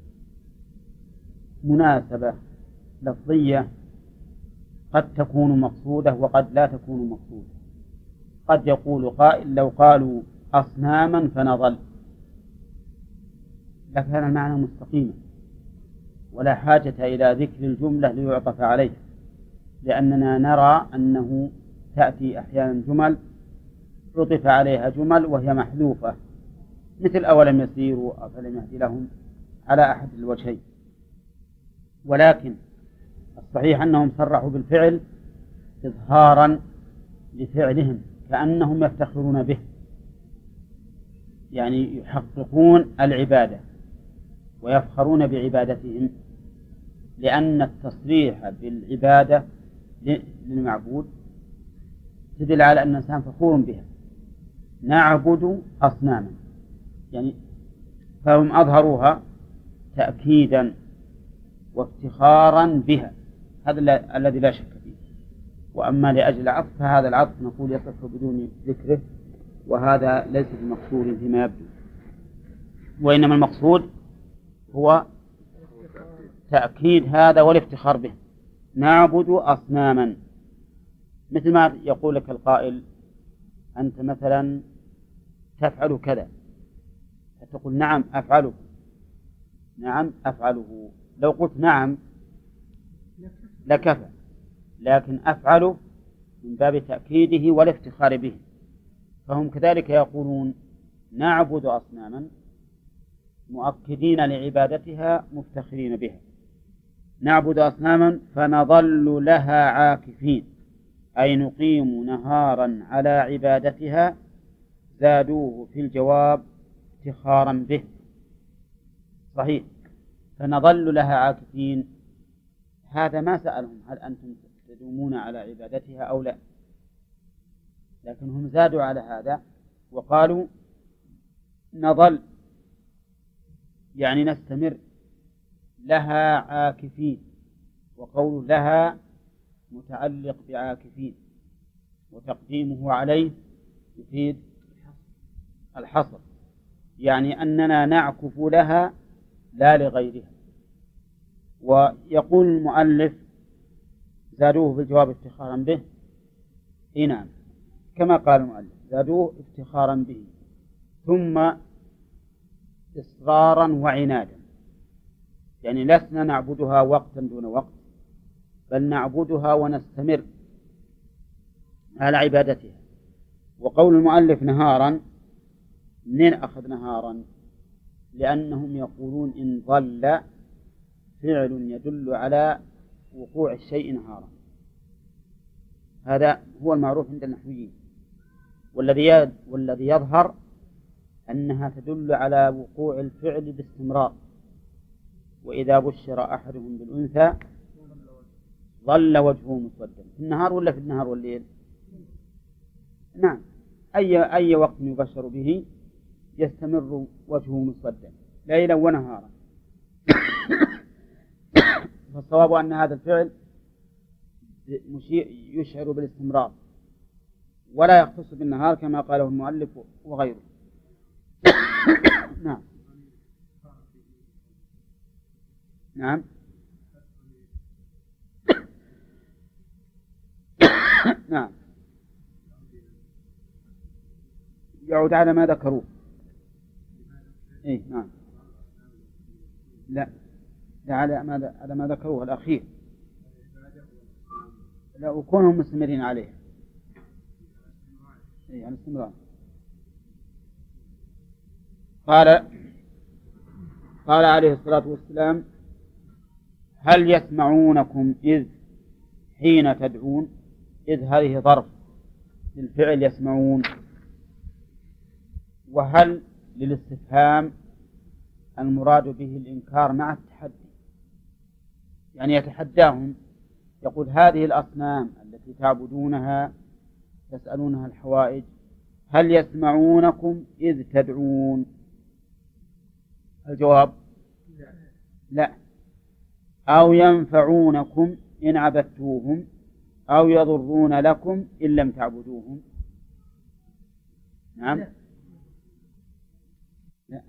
مناسبة لفظية قد تكون مقصودة وقد لا تكون مقصودة. قد يقول قائل لو قالوا أصناما فنظل لكان المعنى مستقيما ولا حاجة إلى ذكر الجملة ليعطف عليه، لأننا نرى أنه تأتي أحيانا جمل عطف عليها جمل وهي محذوفة، مثل أولم يسيروا أفلم يهدي لهم على أحد الوجهين. ولكن الصحيح أنهم صرحوا بالفعل إظهارا لفعلهم كأنهم يفتخرون به، يعني يحققون العبادة ويفخرون بعبادتهم، لأن التصريح بالعبادة للمعبود تدل على أن الإنسان فخور بها. نعبد أصناما، يعني فهم أظهروها تأكيدا وافتخارا بها، هذا الذي لا شك فيه. وأما لأجل العطف فهذا العطف نقول يصح بدون ذكره، وهذا ليس بمقصود فيما يبدو، وإنما المقصود هو تأكيد هذا والافتخار به. نعبد أصناما، مثل ما يقول لك القائل أنت مثلا تفعل كذا، فتقول نعم أفعله، نعم أفعله. لو قلت نعم لكفى، لكن أفعله من باب تأكيده والافتخار به. فهم كذلك يقولون نعبد أصناما مؤكدين لعبادتها مفتخرين بها. نعبد أصناما فنظل لها عاكفين، أي نقيم نهارا على عبادتها، زادوه في الجواب افتخارا به. صحيح، فنظل لها عاكفين، هذا ما سألهم هل أنتم تدومون على عبادتها أو لا، لكن هم زادوا على هذا وقالوا نظل، يعني نستمر لها عاكفين، وقول لها متعلق بعاكفين، وتقديمه عليه يفيد الحصر، يعني أننا نعكف لها لا لغيرها. ويقول المؤلف زادوه في الجواب افتخارا به، نعم كما قال المؤلف زادوه افتخارا به، ثم إصرارا وعنادا، يعني لسنا نعبدها وقتا دون وقت، بل نعبدها ونستمر على عبادتها. وقول المؤلف نهارا، منين أخذ نهارا؟ لأنهم يقولون إن ظل فعل يدل على وقوع الشيء نهارا، هذا هو المعروف عند النحويين، والذي يظهر أنها تدل على وقوع الفعل باستمرار. وإذا بشر أحدهم بالأنثى ظل وجهه مسودا، في النهار ولا في النهار والليل؟ نعم، أي وقت يبشر به يستمر وجهه مسودا ليلا ونهارا. فالصواب أن هذا الفعل يشعر بالاستمرار ولا يختص بالنهار كما قاله المؤلف وغيره. نعم نعم نعم، يعود على ما ذكروه. إيه نعم، لا على ما ذكروه الأخير، لا وكونهم مستمرين عليه، إيه على الاستمرار. قال عليه الصلاة والسلام هل يسمعونكم إذ حين تدعون؟ إذ هذه ظرف للفعل يسمعون، وهل للاستفهام المراد به الإنكار مع التحدي، يعني يتحداهم يقول هذه الأصنام التي تعبدونها تسألونها الحوائج هل يسمعونكم إذ تدعون؟ الجواب لا. أو ينفعونكم إن عبدتوهم أو يضرون لكم إن لم تعبدوهم. نعم لا.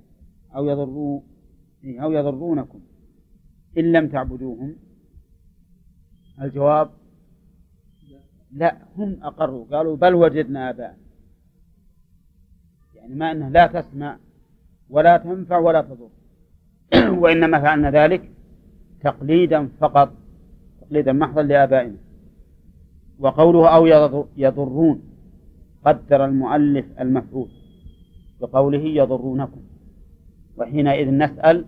أو يضرونكم إن لم تعبدوهم. الجواب لا، هم أقروا قالوا بل وجدنا آباءنا، يعني ما أنه لا تسمع ولا تنفع ولا تضر، وإنما فعلنا ذلك تقليدا فقط، تقليدا محضا لآبائنا. وقوله أو يضرون قدر المؤلف المفعول بقوله يضرونكم، وحينئذ نسأل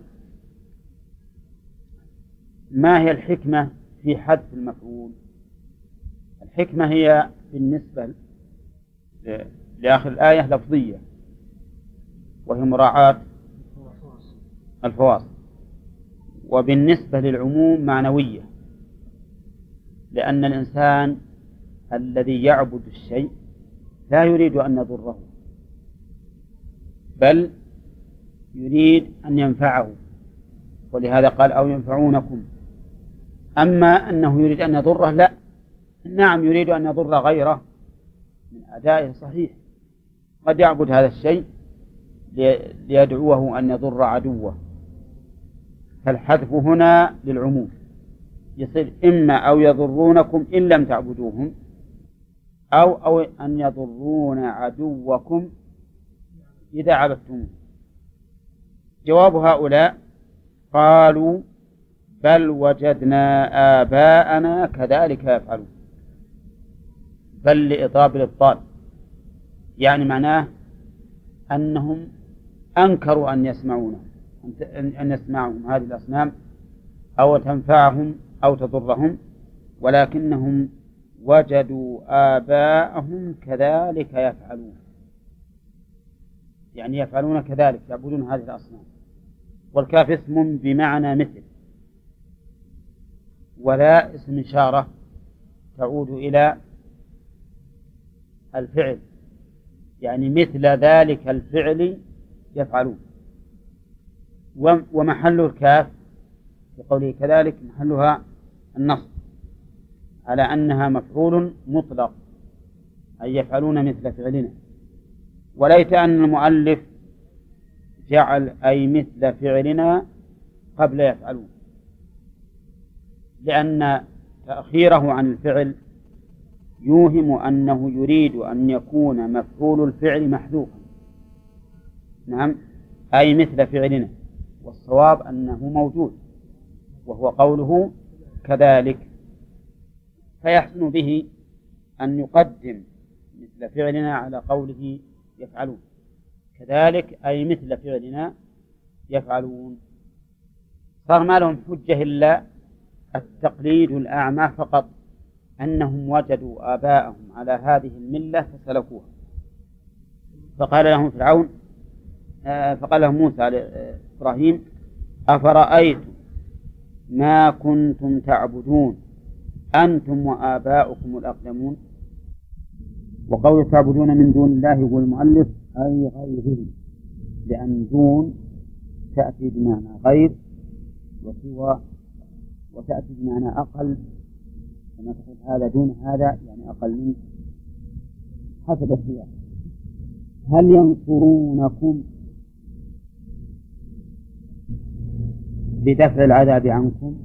ما هي الحكمة في حذف المفعول؟ الحكمة هي بالنسبة لآخر الآية لفظية، وهي مراعاة الفواصل، وبالنسبة للعموم معنوية، لأن الإنسان الذي يعبد الشيء لا يريد أن يضره بل يريد أن ينفعه، ولهذا قال أو ينفعونكم. أما أنه يريد أن يضره لا، نعم يريد أن يضر غيره من أدائه صحيح، قد يعبد هذا الشيء ليدعوه أن يضر عدوه، فالحذف هنا للعموم يصير إما أو يضرونكم إن لم تعبدوهم أو أن يضرون عدوكم إذا عبدتموه. جواب هؤلاء قالوا بل وجدنا آباءنا كذلك يفعلون، بل لإضراب الإبطال، يعني معناه أنهم أنكروا أن يسمعهم هذه الأصنام أو تنفعهم أو تضرهم، ولكنهم وجدوا آباءهم كذلك يفعلون، يعني يفعلون كذلك، يعبدون هذه الأصنام. والكاف اسم بمعنى مثل، ولا اسم إشارة تعود إلى الفعل، يعني مثل ذلك الفعل يفعلون. ومحل الكاف في قوله كذلك محلها النص على أنها مفعول مطلق، أي يفعلون مثل فعلنا. وليت أن المؤلف جعل أي مثل فعلنا قبل يفعلون، لأن تأخيره عن الفعل يوهم أنه يريد أن يكون مفعول الفعل محذوفا. نعم، أي مثل فعلنا، والصواب أنه موجود، وهو قوله كذلك، فيحسن به أن يقدم مثل فعلنا على قوله يفعلون. كذلك أي مثل فعلنا يفعلون. صار ما لهم حجة إلا التقليد الأعمى فقط، أنهم وجدوا آباءهم على هذه الملة فسلكوها. فقال لهم موسى إبراهيم: أفرأيتم ما كنتم تعبدون أنتم وآباؤكم الأقدمون. وقول تعبدون من دون الله يقول المؤلف أي غيره، لأن دون تأتي بمعنى غير وسوى، وتأتي بمعنى أقل، كما تقول هذا دون هذا يعني أقل منه حسب السياق. هل ينصرونكم بدفع العذاب عنكم؟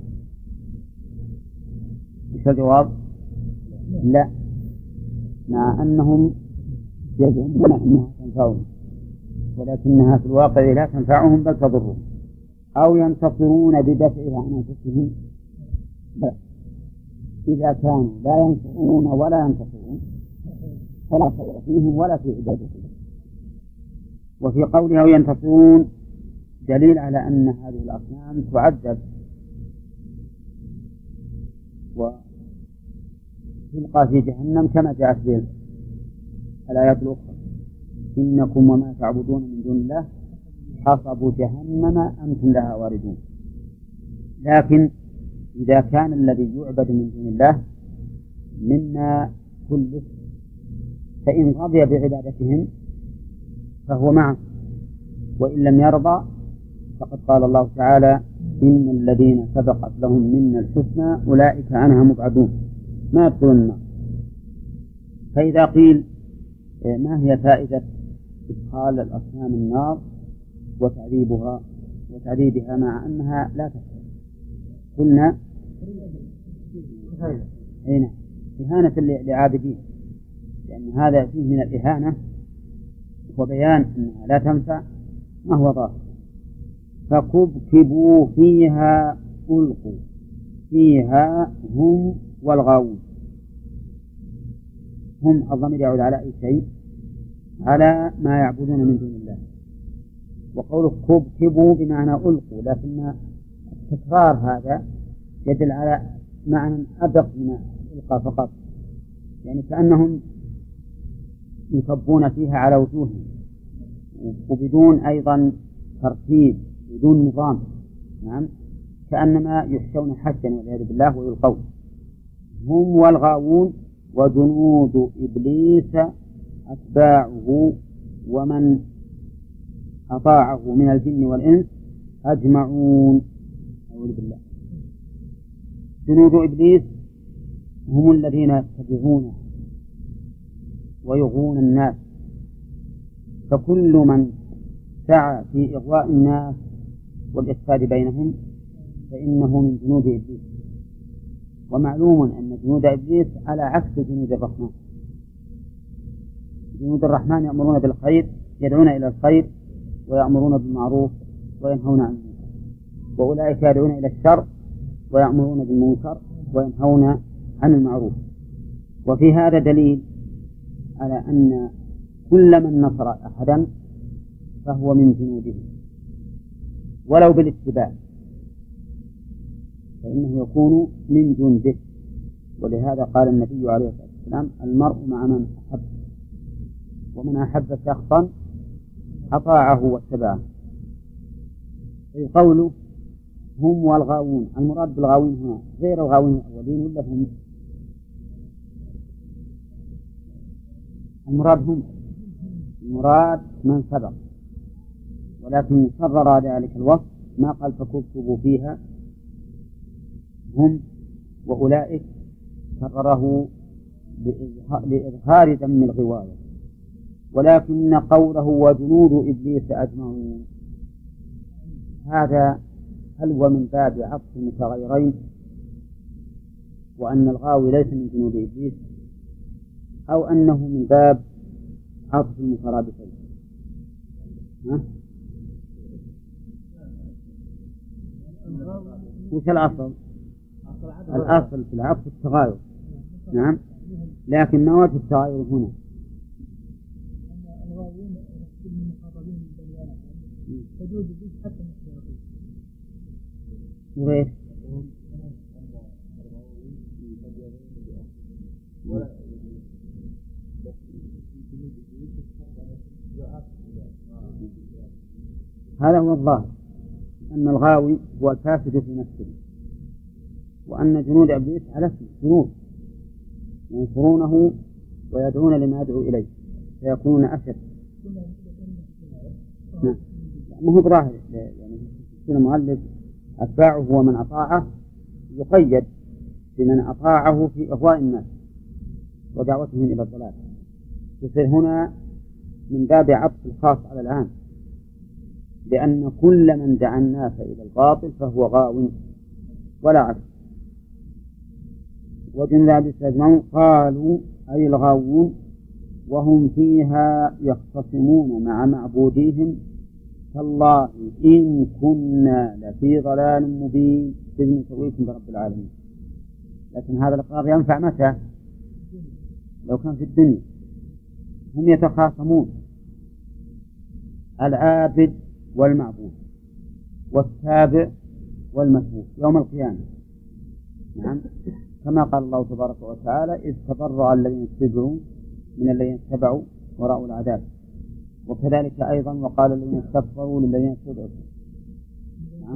إيش الجواب؟ لا، مع أنهم يزعمون أنها تنفعهم، ولكنها في الواقع لا تنفعهم بل تضرهم. أو ينتصرون بدفعها عن أنفسهم؟ لا، إذا كانوا لا ينصرون ولا ينتصرون فلا خير فيهم ولا في عبادتهم. وفي قوله ينتصرون دليل على أن هذه الأصنام تعذب وتلقى في جهنم كما جاءت به الآيات الأخرى: إنكم وما تعبدون من دون الله حصب جهنم أنتم لها واردون. لكن إذا كان الذي يعبد من دون الله مما كلف فإن رضي بعبادتهم فهو معه، وإن لم يرضى فقد قال الله تعالى: إن الذين سبقت لهم منا الحسنى أولئك عنها مبعدون ما يدخلون النار. فإذا قيل ما هي فائدة إدخال الأصنام النار وتعذيبها مع أنها لا تفعل؟ قلنا إهانة لعابدين، لأن هذا فيه من الإهانة وبيان أنها لا تنفع ما هو ظاهر. فكبكبوا فيها ألقوا فيها هم والغاوون. هم الضمير يعود على أي شيء؟ على ما يعبدون من دون الله. وقول كبكبوا بمعنى ألقوا، لكن التكرار هذا يدل على معنى أدق من ألقى فقط، يعني كأنهم يكبون فيها على وجوههم وبدون أيضا ترتيب، بدون نظام. نعم، كأنما يحشون حشا والعياذ بالله ويلقون. هم والغاوون وجنود إبليس أتباعه ومن أطاعه من الجن والإنس أجمعون. أعوذ بالله. جنود إبليس هم الذين يتبعونه ويغوون الناس، فكل من سعى في إغواء الناس والإفساد بينهم فإنه من جنود إبليس. ومعلوم أن جنود إبليس على عكس جنود الرحمن. جنود الرحمن يأمرون بالخير، يدعون إلى الخير ويأمرون بالمعروف وينهون عن المنكر، وأولئك يدعون إلى الشر ويأمرون بالمنكر وينهون عن المعروف. وفي هذا دليل على أن كل من نصر أحدا فهو من جنوده ولو بالاتباع فإنه يكون من جنده. ولهذا قال النبي عليه الصلاة والسلام: المرء مع من أحب، ومن أحب شخصا أطاعه واتبعه. في قوله هم والغاوون، المراد بالغاوين هنا غير الغاوين الأولين ولا هم؟ المراد من سبق، ولكن كرر ذلك الوصف ما قال فكبكبوا فيها هم وأولئك كرره لإظهار ذم الغواية، ولكن قوله وجنود إبليس أجمعون هذا هل هو من باب عطف المتغيرين وأن الغاوي ليس من جنود إبليس، أو أنه من باب عطف المترادفين؟ وش الأصل؟ الأصل في العطف التغاير، نعم، لكن ما وجه التغاير هنا؟ الغاوين المخاطبين من بني آدم تجوز به حتى من الشياطين. وغير هذا هو الظاهر، أن الغاوي هو الفاسد في نفسه، وأن جنود إبليس على اسم جنود ينصرونه ويدعون لما يدعو إليه فيكونون أشد. نعم، ما هو ظاهر، يعني في المؤلف أتباعه ومن أطاعه يقيد بمن أطاعه في إغواء الناس ودعوتهم إلى الضلال، يصير هنا من باب عطف الخاص على العام، لأن كل من دعا الناس إلى الباطل فهو غاو ولا عكس. وجن ذلك أجمعون قالوا أي الغاوون وهم فيها يختصمون مع معبوديهم تالله إن كنا لفي ضلال مبين إذ نسويكم برب العالمين. لكن هذا الإقرار ينفع متى؟ لو كان في الدنيا. هم يتخاصمون العابد والمعبود والتابع والمتبوع يوم القيامة، نعم، كما قال الله تبارك وتعالى إذ تبرأ الذين اتبعوا من الذين اتبعوا ورأوا العذاب، وكذلك أيضا وقال الذين استكبروا للذين اتبعوا، نعم،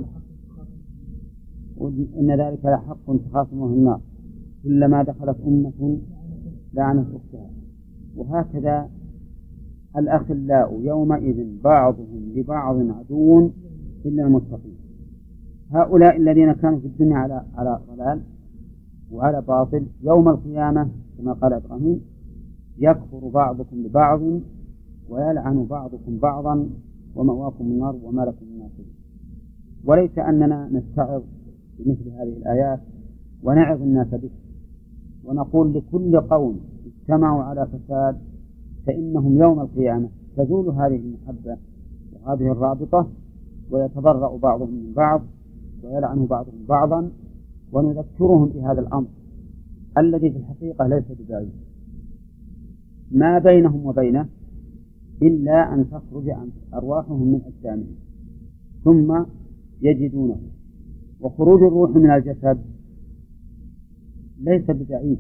إن ذلك لحق تخاصمه النار كلما دخلت أمة لعنت أختها. وهكذا الأخلاء يومئذ بعضهم لبعض عدو إلا المتقين. هؤلاء الذين كانوا في الدنيا على ضلال وعلى باطل يوم القيامة كما قال إبراهيم يكفر بعضكم لبعض ويلعن بعضكم بعضا ومأواكم النار وما لكم من ناصرين. وليس أننا نستعظ بمثل هذه الآيات ونعظ الناس به ونقول لكل قوم اجتمعوا على فساد فإنهم يوم القيامة تزول هذه المحبة وهذه الرابطة ويتبرأ بعضهم من بعض ويلعن بعضهم بعضا، ونذكرهم بهذا الأمر الذي في الحقيقة ليس ببعيد ما بينهم وبينه إلا أن تخرج أرواحهم من أجسامهم ثم يجدونه. وخروج الروح من الجسد ليس ببعيد،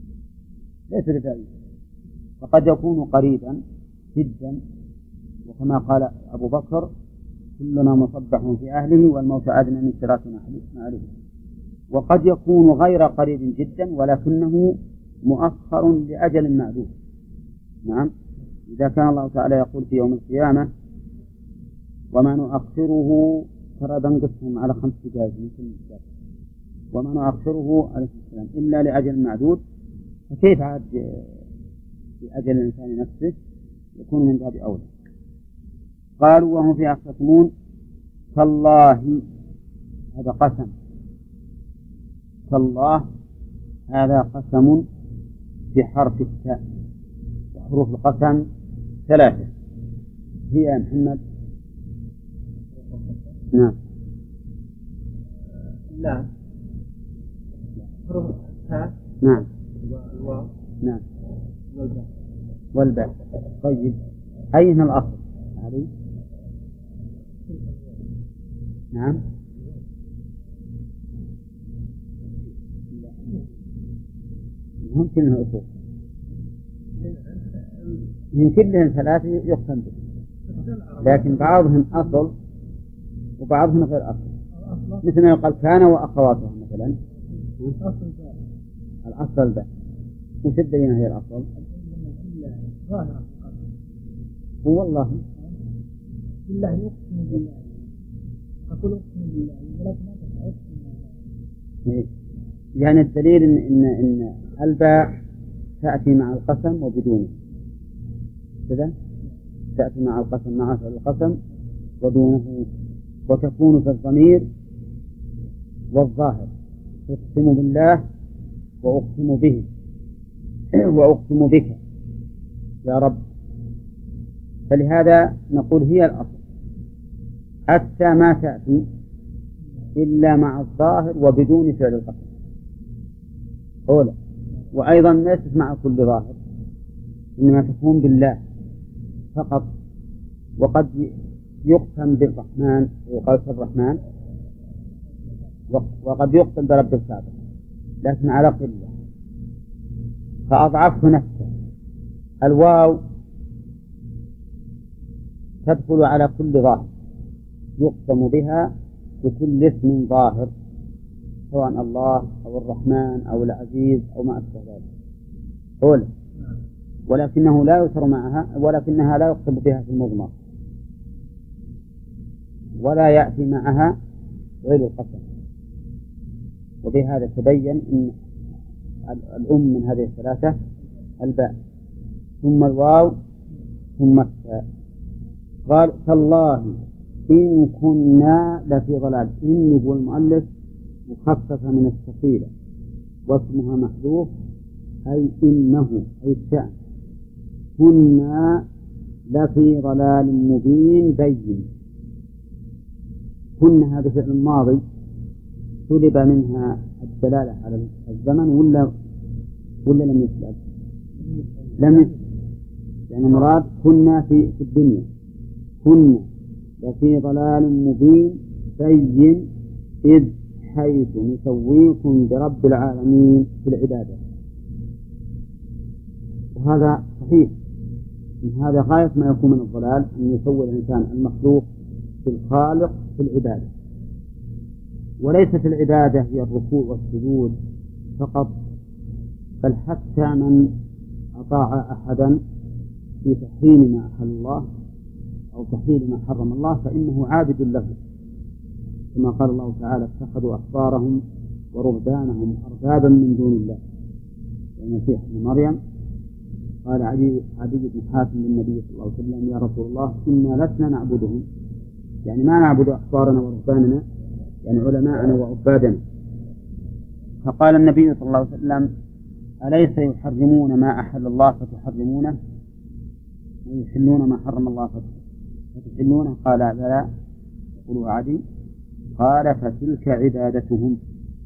فقد يكون قريبا جدا، وكما قال أبو بكر كلنا مصبح في أهله والموت أدنى من شراك أهله. وقد يكون غير قريب جدا ولكنه مؤخر لأجل معدود، نعم، إذا كان الله تعالى يقول في يوم القيامة وما نؤخره ترى بنقسم على 5 دقائق وما نؤخره عليه السلام إلا لأجل معدود، فكيف عاد لأجل الإنسان نفسه؟ يكون من باب أولى. قالوا وهم في يختصمون تالله، هذا قسم، تالله هذا قسم بحرف التاء، وحروف القسم 3 هي يا محمد. نعم، لا حروف التاء، نعم، والواو، نعم، والباء. والباء. طيب أين الأصل هذه؟ نعم، ممكن أصول من كلهم 3 يقسم به، لكن بعضهم أصل وبعضهم غير أصل، مثل ما يقال كان وأخواتها مثلا. الأصل الباء، وش الدليل هي الأصل؟ هو الله بالله يقسم بالله، أقول أقسم بالله ولكن ما تقسم. يعني الدليل إن الباء تأتي مع القسم وبدونه كذا، تأتي مع القسم مع فعل القسم ودونه، وتكون في الضمير والظاهر، أقسم بالله وأقسم به وأقسم بك يا رب. فلهذا نقول هي الأصل، حتى ما تأتي إلا مع الظاهر وبدون فعل القسم أولا، وأيضا ليست مع كل ظاهر، إنما تكون بالله فقط. وقد يقسم بالرحمن ويقال الرحمن، وقد يقسم برب الكعبة لكن على قلة، فأضعفه نفسه. الواو تدخل على كل ظاهر يقسم بها بكل اسم ظاهر، سواء الله أو الرحمن أو العزيز أو ما أشبه ذلك أولا، ولكنه لا يسر معها، ولكنها لا يقسم بها في المضمر، ولا يأتي معها غير القسم. وبهذا تبين أن الأم من هذه الثلاثة الباء ثم الواو ثم التاء. قال تالله إن كنا لفي ضلال. إن هو المؤلف مخففة من الثقيلة واسمها محذوف، أي إنه أي الشأن، كنا لفي ضلال مبين بين. كنا هذا فعل ماضي سلب منها الدلالة على الزمن ولا لم يسلب؟ لم يسلب، يعني مراد كنا في الدنيا، كنا لفي ضلال مبين بين إذ حيث نسويكم برب العالمين في العبادة. وهذا صحيح، إن هذا غاية ما يكون من الضلال، أن يسوي الإنسان المخلوق بالخالق في العبادة. وليست العبادة هي الركوع والسجود فقط، بل حتى من أطاع أحدا في تحريم ما أحل الله أو تحليل ما حرم الله فإنه عابد له، كما قال الله تعالى اتخذوا أحبارهم ورهبانهم أربابا من دون الله. والمسيح ابن مريم قال عدي بن حاتم للنبي صلى الله عليه وسلم يا رسول الله إنا لسنا نعبدهم، يعني ما نعبد أحبارنا ورهباننا، يعني علماءنا وعبادنا. فقال النبي صلى الله عليه وسلم أليس يحرمون ما أحل الله فتحرمونه ويحلون ما حرم الله فتحلونه؟ قال بلى. يقول عدي قال فتلك عبادتهم.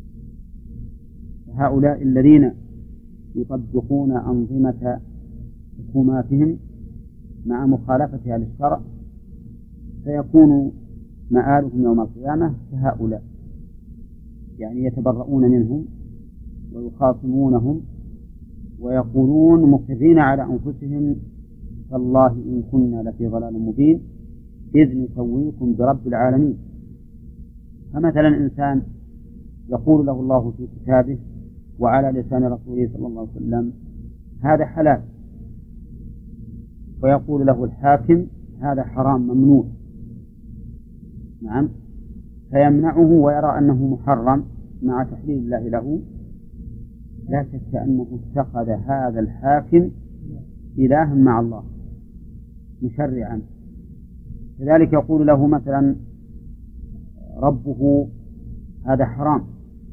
هؤلاء الذين يطبقون أنظمة حكوماتهم مع مخالفتها للشرع سيكون مآلهم يوم القيامة كهؤلاء، يعني يتبرؤون منهم ويخاصمونهم ويقولون مقرين على أنفسهم تالله إن كنا لفي ضلال مبين إذ نسويكم برب العالمين. فمثلا إنسان يقول له الله في كتابه وعلى لسان رسوله صلى الله عليه وسلم هذا حلال، ويقول له الحاكم هذا حرام ممنوع، نعم، فيمنعه ويرى أنه محرم مع تحليل الله له، لا شك أنه اتخذ هذا الحاكم إلها مع الله مشرعا. كذلك يقول له مثلا ربه هذا حرام،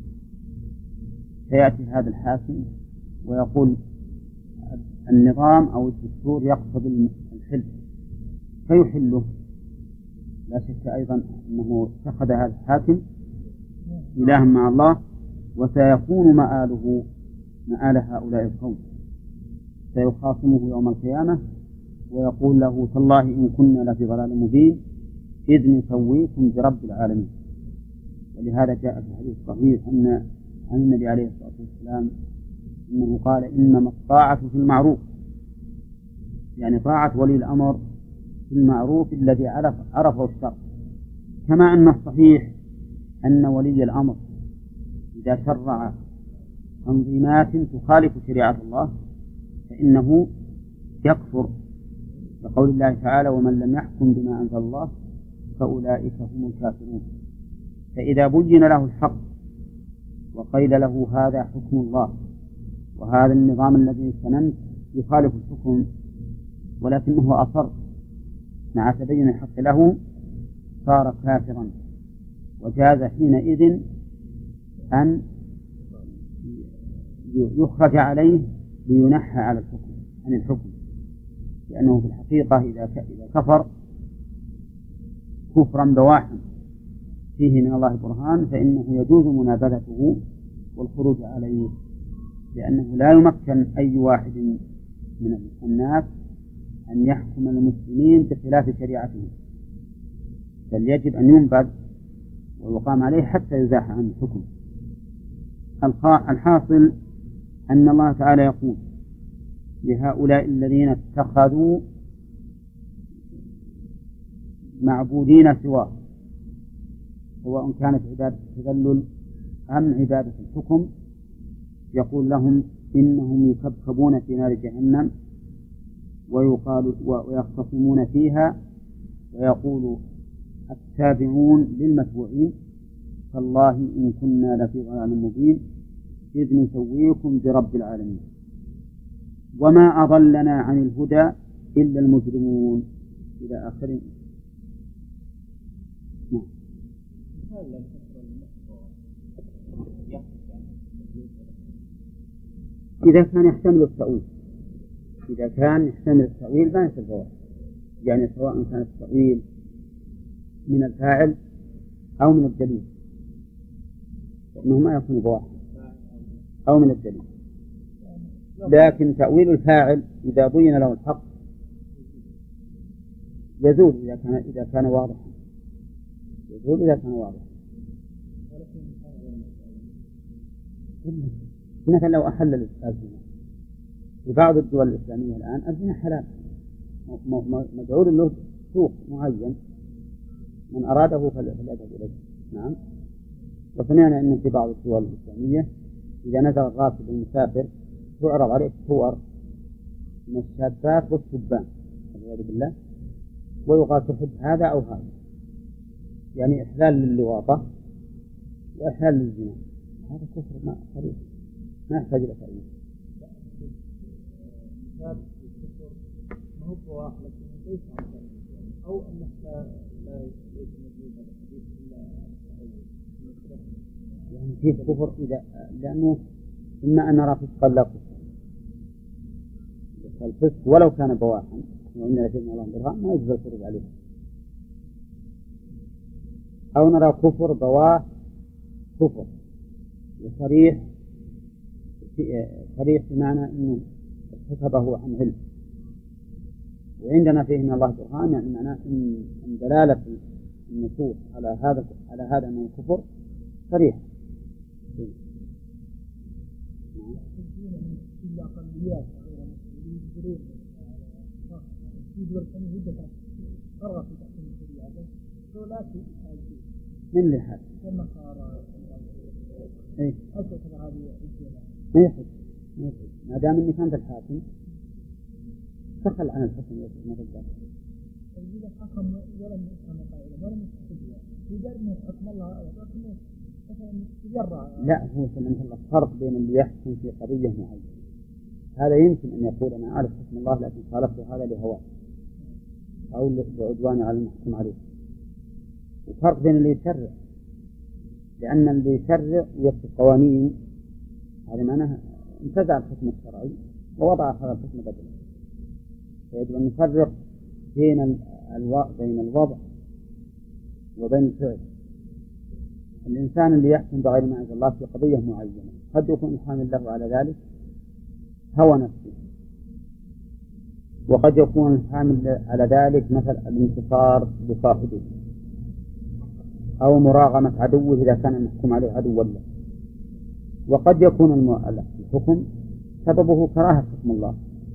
فيأتي هذا الحاكم ويقول النظام أو الدستور يقتضي الحل فيحله. لا شك أيضا أنه اتخذ هذا الحاكم إلها مع الله، وسيكون مآله مآل هؤلاء القوم، سيخاصمه يوم القيامة ويقول له تالله إن كنا لفي ضلال مبين إذ نسويكم برب العالمين. ولهذا جاء في الحديث الصحيح أن عن النبي عليه الصلاة والسلام إنه قال إنما الطاعة في المعروف، يعني طاعة ولي الأمر في المعروف الذي عرفه الشرع. كما أن الصحيح أن ولي الأمر إذا شرع تنظيمات تخالف شريعة الله فإنه يكفر، لقول الله تعالى ومن لم يحكم بما أنزل الله فأولئك هم الكافرون. فإذا بين له الحق وقيل له هذا حكم الله وهذا النظام الذي سننت يخالف الحكم، ولكنه أصر مع تبين الحق له، صار كافرا، وجاز حينئذ أن يخرج عليه لينحى على الحكم عن الحكم، لأنه في الحقيقة إذا كفر كفرا بواحا فيه من الله برهان فإنه يجوز منابذته والخروج عليه، لأنه لا يمكن أي واحد من الناس أن يحكم المسلمين بخلاف شريعته، بل يجب أن ينبذ ويقام عليه حتى يزاح عن الحكم. الحاصل أن الله تعالى يقول لهؤلاء الذين اتخذوا معبودين سواه، سواء كانت عبادة التذلل أم عبادة الحكم، يقول لهم إنهم يكبكبون في نار جهنم ويختصمون فيها، ويقول التابعون للمتبوعين فالله إن كنا لفي ضلال مبين إذ نسويكم برب العالمين وما أضلنا عن الهدى إلا المجرمون إلى آخره. إذا كان يحتمل التأويل، إذا كان يحتمل التأويل ما يصير فواحد، يعني سواء كان التأويل من الفاعل أو من الدليل، فإنه ما يكون بواحد، أو من الدليل. لكن تأويل الفاعل إذا بين له الحق يزول إذا كان واضحا، يزول إذا كان واضحا. مثلا لو أحل الزنا في بعض الدول الإسلامية الآن الزنا حلال، مجعول له سوق معين، من أراده فليذهب إليه. نعم. وسمعنا أن في بعض الدول الإسلامية إذا نزل الراكب المسافر تعرض عليه صور من الشابات والشبان والعياذ بالله، ويقال تحب هذا أو هذا، يعني إحلال للواطة وإحلال للزنا. هذا كفر ما صريح، ما يحتاج إلى تأويل. ما هو بواحد لكن ليس عن أو أنه لا ليس موجود هذا الحديث إلا يعني فيه كفر إذا لأنه إما أن نرى فسقا لا كفر، الفسق ولو كان بواحا وإن لدينا الله برهان ما يجوز الخروج عليه، أو نرى كفر بواه كفر وصريح بمعنى أنه ارتكبه عن علم، وعندنا فيه من الله برهان، يعني معناه أن دلالة النصوص على هذا من الكفر صريح. الأقليات يجبرون في دول ثانية عدة قررت في تحكيم الشريعة دولات من اللي حال؟ النصارى إيه؟ أشهر هذه ما ما دام إني كانت الحاكم دخل عن الحكم ما تقدر. إذا حكم ولم يفهم قائلا ولم يستطيع يجرب من حكم الله ولكنه مثلا يجرع. لا هو مثلا الفرق بين اللي يحكم في قضية معينة، هذا يمكن أن يقول أنا أعرف حكم الله لكن خالفت هذا لهواه أو لعدواني على المحكوم عليه، وفرق بين اللي يشرع، لأن اللي يشرع ويكتب قوانين هذا معناه انتزع الحكم الشرعي ووضع هذا الحكم بدله، فيجب أن نفرق بين الوضع وبين الفعل. الإنسان اللي يحكم بغير ما أنزل الله في قضية معينة قد يكون حامل له على ذلك هوى نفسه، وقد يكون حامل على ذلك مثل الانتصار لصاحبه أو مراغمة عدوه إذا كان المحكوم عليه عدو له، وقد يكون الحكم سببه كراهة حكم الله.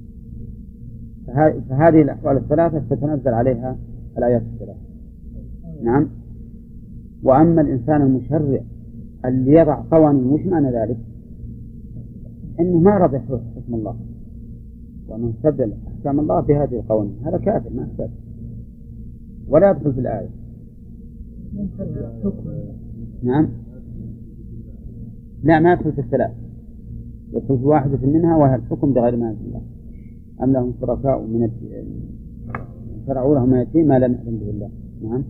فهذه الأحوال الثلاثة تتنزل عليها الآيات الثلاثة. نعم. وأما الإنسان المشرع اللي يضع قوانين وش معنى ذلك؟ إنه ما رضي حكم الله وأنه استبدل أحكام الله بهذه القوانين، هذا كافر ما يحتاج ولا يدخل في الآية. نعم. لا ما يدخل في الثلاث، يدخل في واحدة منها وهي الحكم بغير ما أنزل الله. أم لهم شركاء من شرعوا لهم ما لم يأذن به الله. نعم.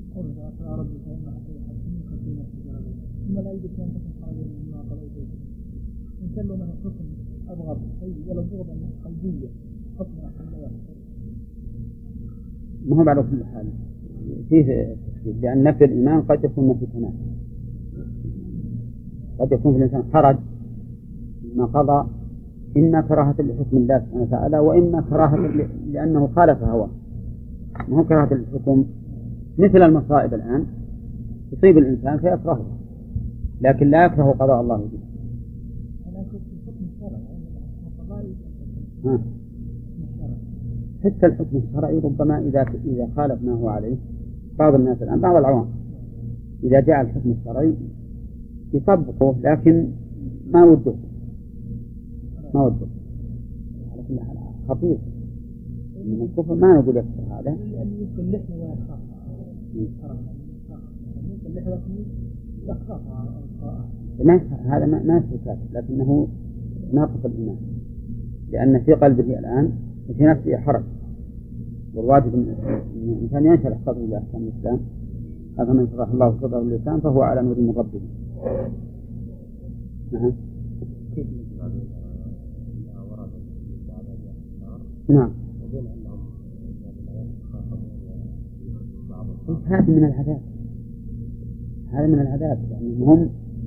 ما هو بعد كل حال فيه تشديد، لأن نفي الإيمان قد يكون نفي كمال، قد يكون في الإنسان حرج ما قضى، إما كراهة لحكم الله سبحانه وتعالى، وإما كراهة لأنه خالف هواه. ما هو كراهة الحكم مثل المصائب الآن تصيب الإنسان فيكرهه، لكن لا يكره قضاء الله به. حتى الحكم الشرعي ربما إذا خالف ما هو عليه بعض الناس الآن، بعض العوام إذا جاء الحكم الشرعي يطبقه، لكن ما وده على كل حال خطير من الكفر. ما نقول يكفر هذا، هذا ما يصير كافر، لكنه ناقص الإيمان، لأن في قلبه الآن وفي نفسه حرج، والواجب أن الإنسان ينشرح صدره لأحكام الإسلام. هذا من شرح الله صدره للإسلام فهو على نور من ربه. نعم. هذا من العذاب، لأنهم هم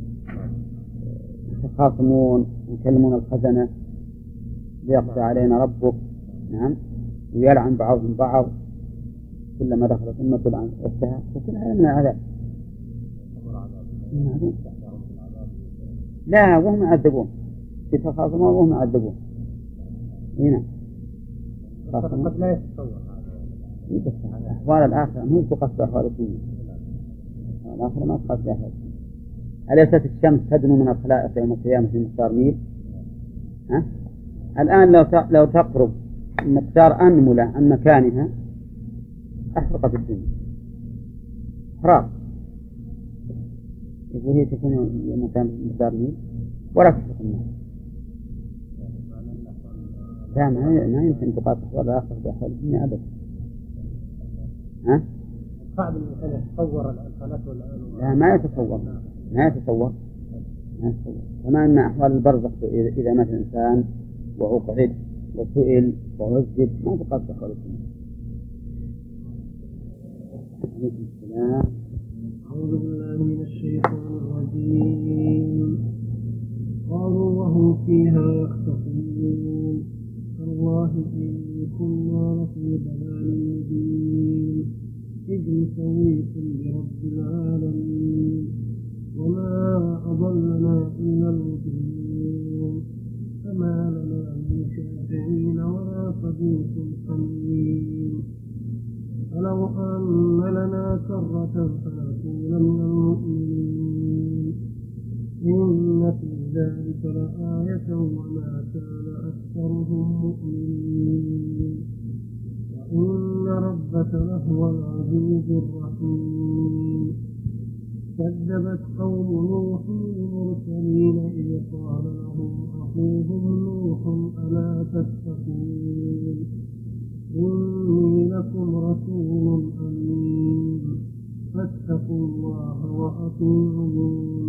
يتخاصمون ويكلمون الخزنة ليقضي علينا ربك. نعم. ويلعن بعضهم بعض كلما دخلت أمة عن أختها، وكل هذا من العذاب. لا، وهم يعذبون، يتخاصمون وهم يعذبون. هنا قد لا يتصور هذا. أحوال الآخرة ما هي تقصد أحوال الدنيا، الآخرة ما تقصد أحوال الدنيا. أليست الشمس تدنو من الخلائق يوم القيامة في مقدار ميل؟ الآن لو تقرب مقدار أنملة عن مكانها أحرقت الدنيا حراق، وهي تكون مكان مقدار ميل ولا تحرق الناس. لا، ما يمكن تقاطع أحوال الآخرة بأحوال الدنيا أبدا. صعب الإنسان يتصور الفلك لا، ما يتصور. كما أن أحوال البرزخ إذا مات الإنسان وأقعد وسئل وعذب ما تقاطع أحوال الدنيا. عليكم السلام. أعوذ بالله من الشيطان الرجيم. قالوا وهم فيها يختصمون تالله إن كنا لفي ضلال مبين إذ نسويكم برب العالمين وما أضلنا إلا المجرمون فما لنا من شافعين ولا صديق حميم فلو أن لنا كرة فنكون من المؤمنين إن في ذلك لآية وما كان أكثرهم مؤمنين وإن ربك لهو العزيز الرحيم كذبت قوم نوح المرسلين إذ قال لهم أخوهم نوح ألا تتقون إني لكم رسول أمين فاتقوا الله وأطيعون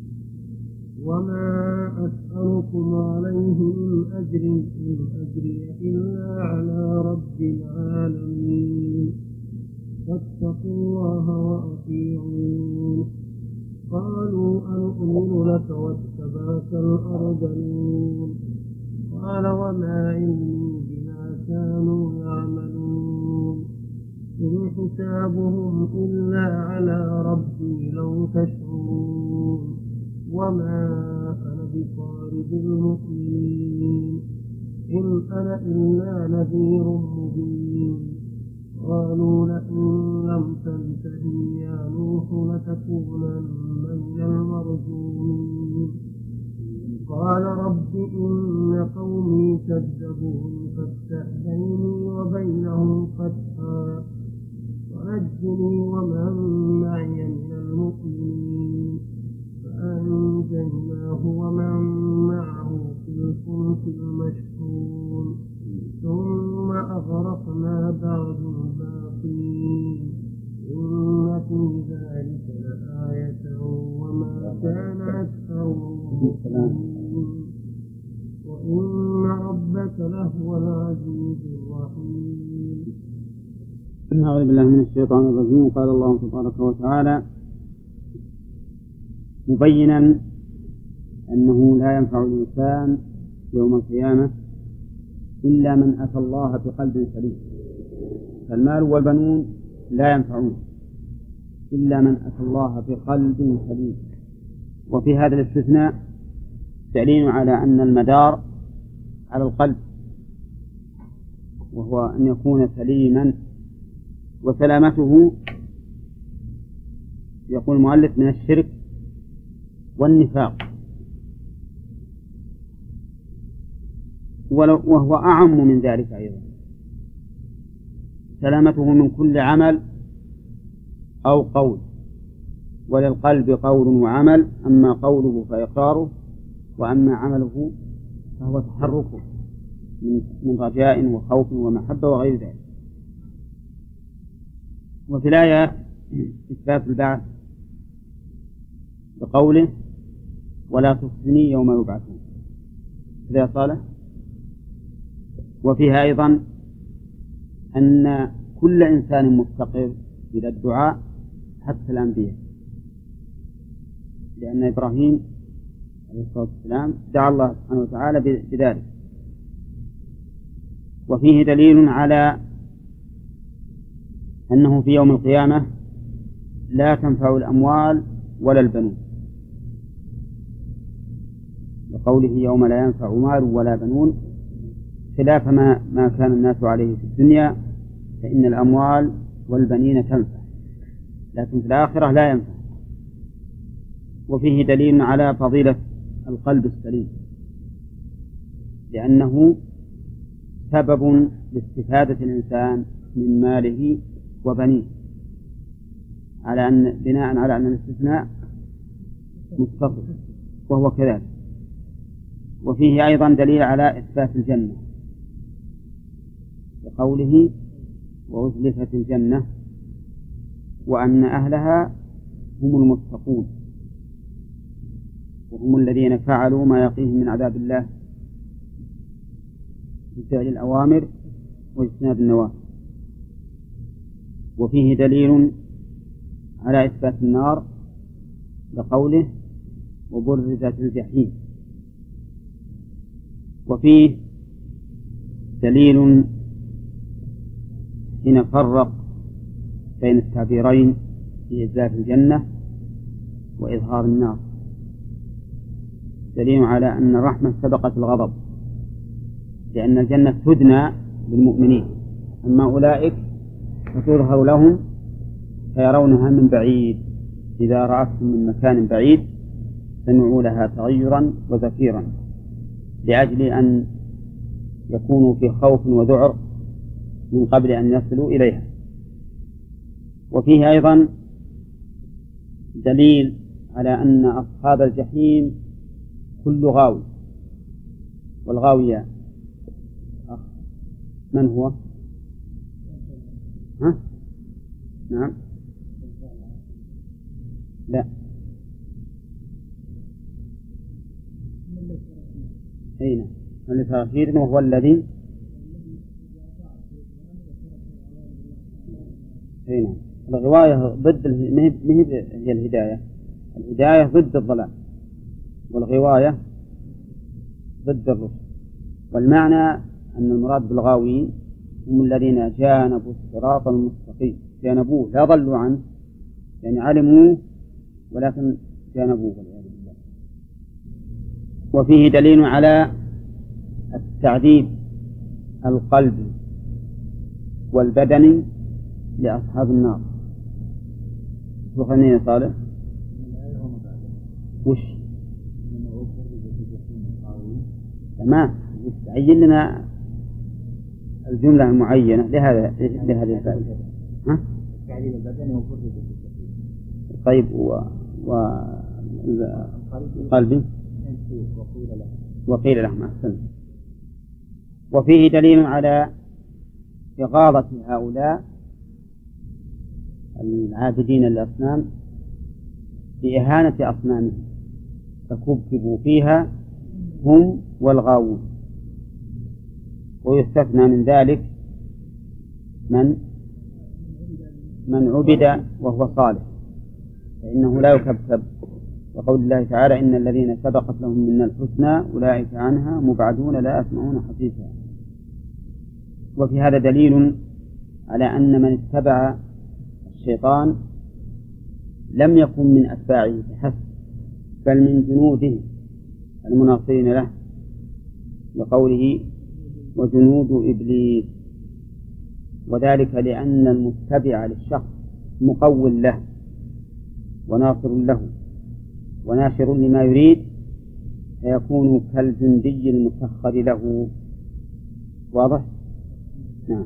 وما أسألكم عليه من أجر إن أجري إلا على رب العالمين فاتقوا الله وأطيعون قالوا أنؤمن لك واتبعك الأرذلون قال وما علمي بما كانوا يعملون إن حسابهم إلا على ربي لو تشعرون وما أنا بطارد المؤمنين إن أنا إلا نذير مبين قالوا لئن لم تنته يا نوح لتكونن من المرجومين قال رب إن قومي كذبون فافتح بيني وبينهم فتحا ونجني ومن معي من المؤمنين فأنجيناه لمشحون ثم أغرقنا بعد الباقين إن في ذلك لآية وما كان أكثرهم مؤمنين وإن ربك لهو العزيز الرحيم. أعوذ بالله من الشيطان الرجيم. قال الله تبارك وتعالى مبينا أنه لا ينفع الإنسان يوم القيامة إلا من أتى الله بقلب سليم، فالمال والبنون لا ينفعون إلا من أتى الله بقلب سليم. وفي هذا الاستثناء دليل على أن المدار على القلب، وهو أن يكون سليما، وسلامته يقول المؤلف من الشرك والنفاق، وهو أعم من ذلك أيضا، سلامته من كل عمل أو قول. وللقلب قول وعمل، أما قوله فإقراره، وأما عمله فهو تحركه من رجاء وخوف ومحبة وغير ذلك. وفي الآية إثبات البعث بقوله ولا تخزني يوم يبعثون إذا صالح. وفيها أيضا أن كل إنسان مفتقر إلى الدعاء حتى الأنبياء، لأن إبراهيم عليه الصلاة والسلام دعا الله سبحانه وتعالى بذلك. وفيه دليل على أنه في يوم القيامة لا تنفع الأموال ولا البنون، لقوله يوم لا ينفع مال ولا بنون، خلاف ما كان الناس عليه في الدنيا، فإن الأموال والبنين تنفع، لكن في الآخرة لا ينفع. وفيه دليل على فضيلة القلب السليم، لأنه سبب لاستفادة الإنسان من ماله وبنيه، على أن بناء على أن الاستثناء متصل، وهو كذلك. وفيه أيضا دليل على إثبات الجنة بقوله وأزلفت الجنة وأن أهلها هم المتقون، وهم الذين فعلوا ما يقيهم من عذاب الله بفعل الأوامر واجتناب النواهي. وفيه دليل على إثبات النار بقوله وبرزت الجحيم. وفيه دليل حين فرق بين التعبيرين في إزلاف الجنة وإظهار النار، دليل على أن الرحمة سبقت الغضب، لأن الجنة تدنى للمؤمنين، أما أولئك فتظهر لهم فيرونها من بعيد، إذا رأتهم من مكان بعيد سمعوا لها تغيرا وزفيرا، لأجل أن يكونوا في خوف وذعر من قبل أن يصلوا إليها. وفيه أيضا دليل على أن أصحاب الجحيم كل غاوي، والغاوية من هو؟ ها؟ نعم، لا، أين من لتغفير، وهو الذي أين الغواية ضد هي الهداية، الهداية ضد الضلال، والغواية ضد الرشد. والمعنى أن المراد بالغاوين هم الذين جانبوا الصراط المستقيم، جانبوه لا ضلوا عنه، يعني علموه ولكن جانبوه والعياذ بالله. وفيه دليل على التعذيب القلبي والبدني لأصحاب النار. وخلني صالح وش تمام، عين لنا الجملة المعينة لهذه الفائدة. ها؟ التعذيب البدني طيب وقلبي وقيل لهم أحسن. وفيه دليل على إغاظة هؤلاء العابدين للأصنام بإهانة أصنامهم، فكبكبوا فيها هم والغاوون. ويستثنى من ذلك من عبد وهو صالح، فإنه لا يكبكب، وقول الله تعالى إن الذين سبقت لهم من الحسنى أولئك عنها مبعدون لا يسمعون حديثها. وفي هذا دليل على أن من اتبع الشيطان لم يكن من أتباعه فحسب، بل من جنوده المناصرين له، لقوله وجنود إبليس، وذلك لأن المتبع للشخص مقول له وناصر له وناشر لما يريد، فيكون كالجندي المسخر له. واضح؟ نعم.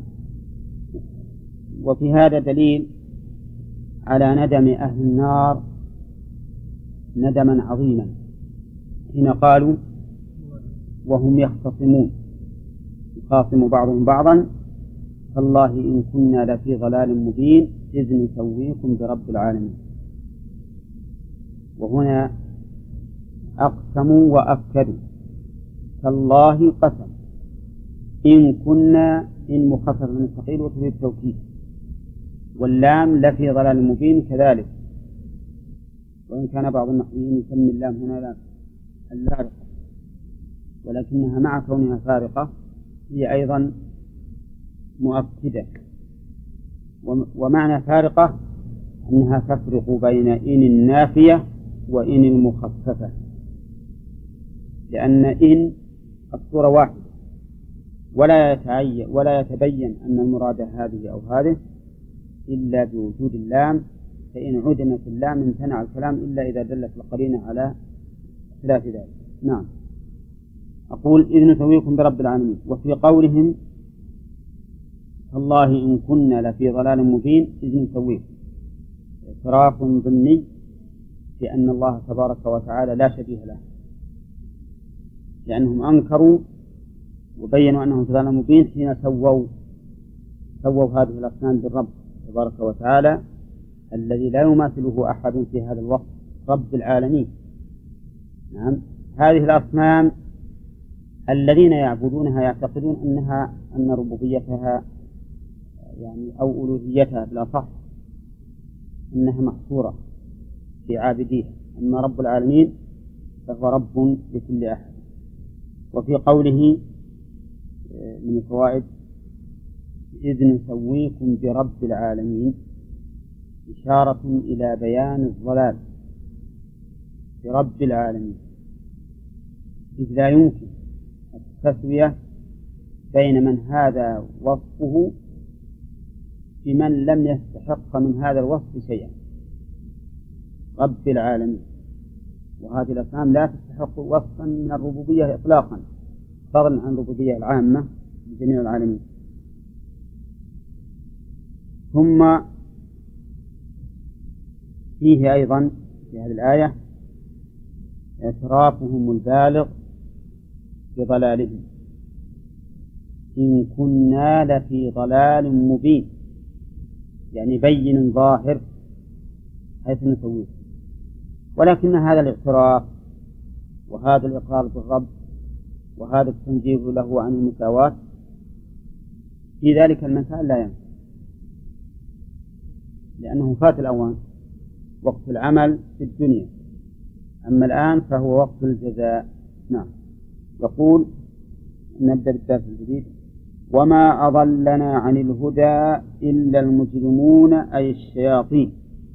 وفي هذا دليل على ندم أهل النار ندما عظيما حين قالوا وهم يختصمون يخاصم بعضهم بعضا تالله إن كنا لفي ضلال مبين إذ نسويكم برب العالمين. وهنا أقسموا وأكدوا، تالله قسم، إن كنا إن مخفف من الثقيل وتفيد التوكيد، واللام لفي ضلال مبين كذلك، وإن كان بعض النحويين يسمي اللام هنا اللارقة، ولكنها مع كونها فارقة هي أيضا مؤكدة. ومعنى فارقة أنها تفرق بين إن النافية وإن المخففة، لأن إن الصورة واحدة ولا يتبين أن المراد هذه أو هذه إلا بوجود اللام، فإن عدمت اللام امتنع الكلام إلا إذا دلت القرينة على خلاف ذلك. نعم. أقول إذ نسويكم برب العالمين. وفي قولهم الله إن كنا لفي ضلال مبين إذ نسويكم، اعتراف ضمني بأن الله تبارك وتعالى لا شبيه له، لأنهم أنكروا وبينوا أنهم في ضلال مبين حين سووا هذه الأصنام بالرب تبارك وتعالى الذي لا يماثله أحد في هذا الوقت، رب العالمين. نعم. هذه الأصنام الذين يعبدونها يعتقدون أن ربوبيتها يعني أو ألوهيتها بالأصح أنها محصورة في عابديها، أما رب العالمين فهو رب لكل أحد. وفي قوله من الفوائد إذ نسويكم برب العالمين إشارة إلى بيان الضلال برب العالمين، إذ لا يمكن التسوية بين من هذا وصفه بمن لم يستحق من هذا الوصف شيئا، رب العالمين. وهذه الأصنام لا تستحق وصفا من الربوبية إطلاقا، فضلا عن الربوبية العامة لجميع العالمين. ثم فيه أيضا في هذه الآية اعترافهم البالغ بضلالهم، إن كنا لفي ضلال مبين، يعني بين ظاهر حيث نسويه. ولكن هذا الاعتراف وهذا الإقرار بالرب وهذا التنزيه له عن المساواة في ذلك المكان لا ينفع، لأنه فات الأوان، وقت العمل في الدنيا، أما الآن فهو وقت الجزاء. نعم. يقول نبدأ بالدرس الجديد. وما أضلنا عن الهدى إلا المجرمون أي الشياطين،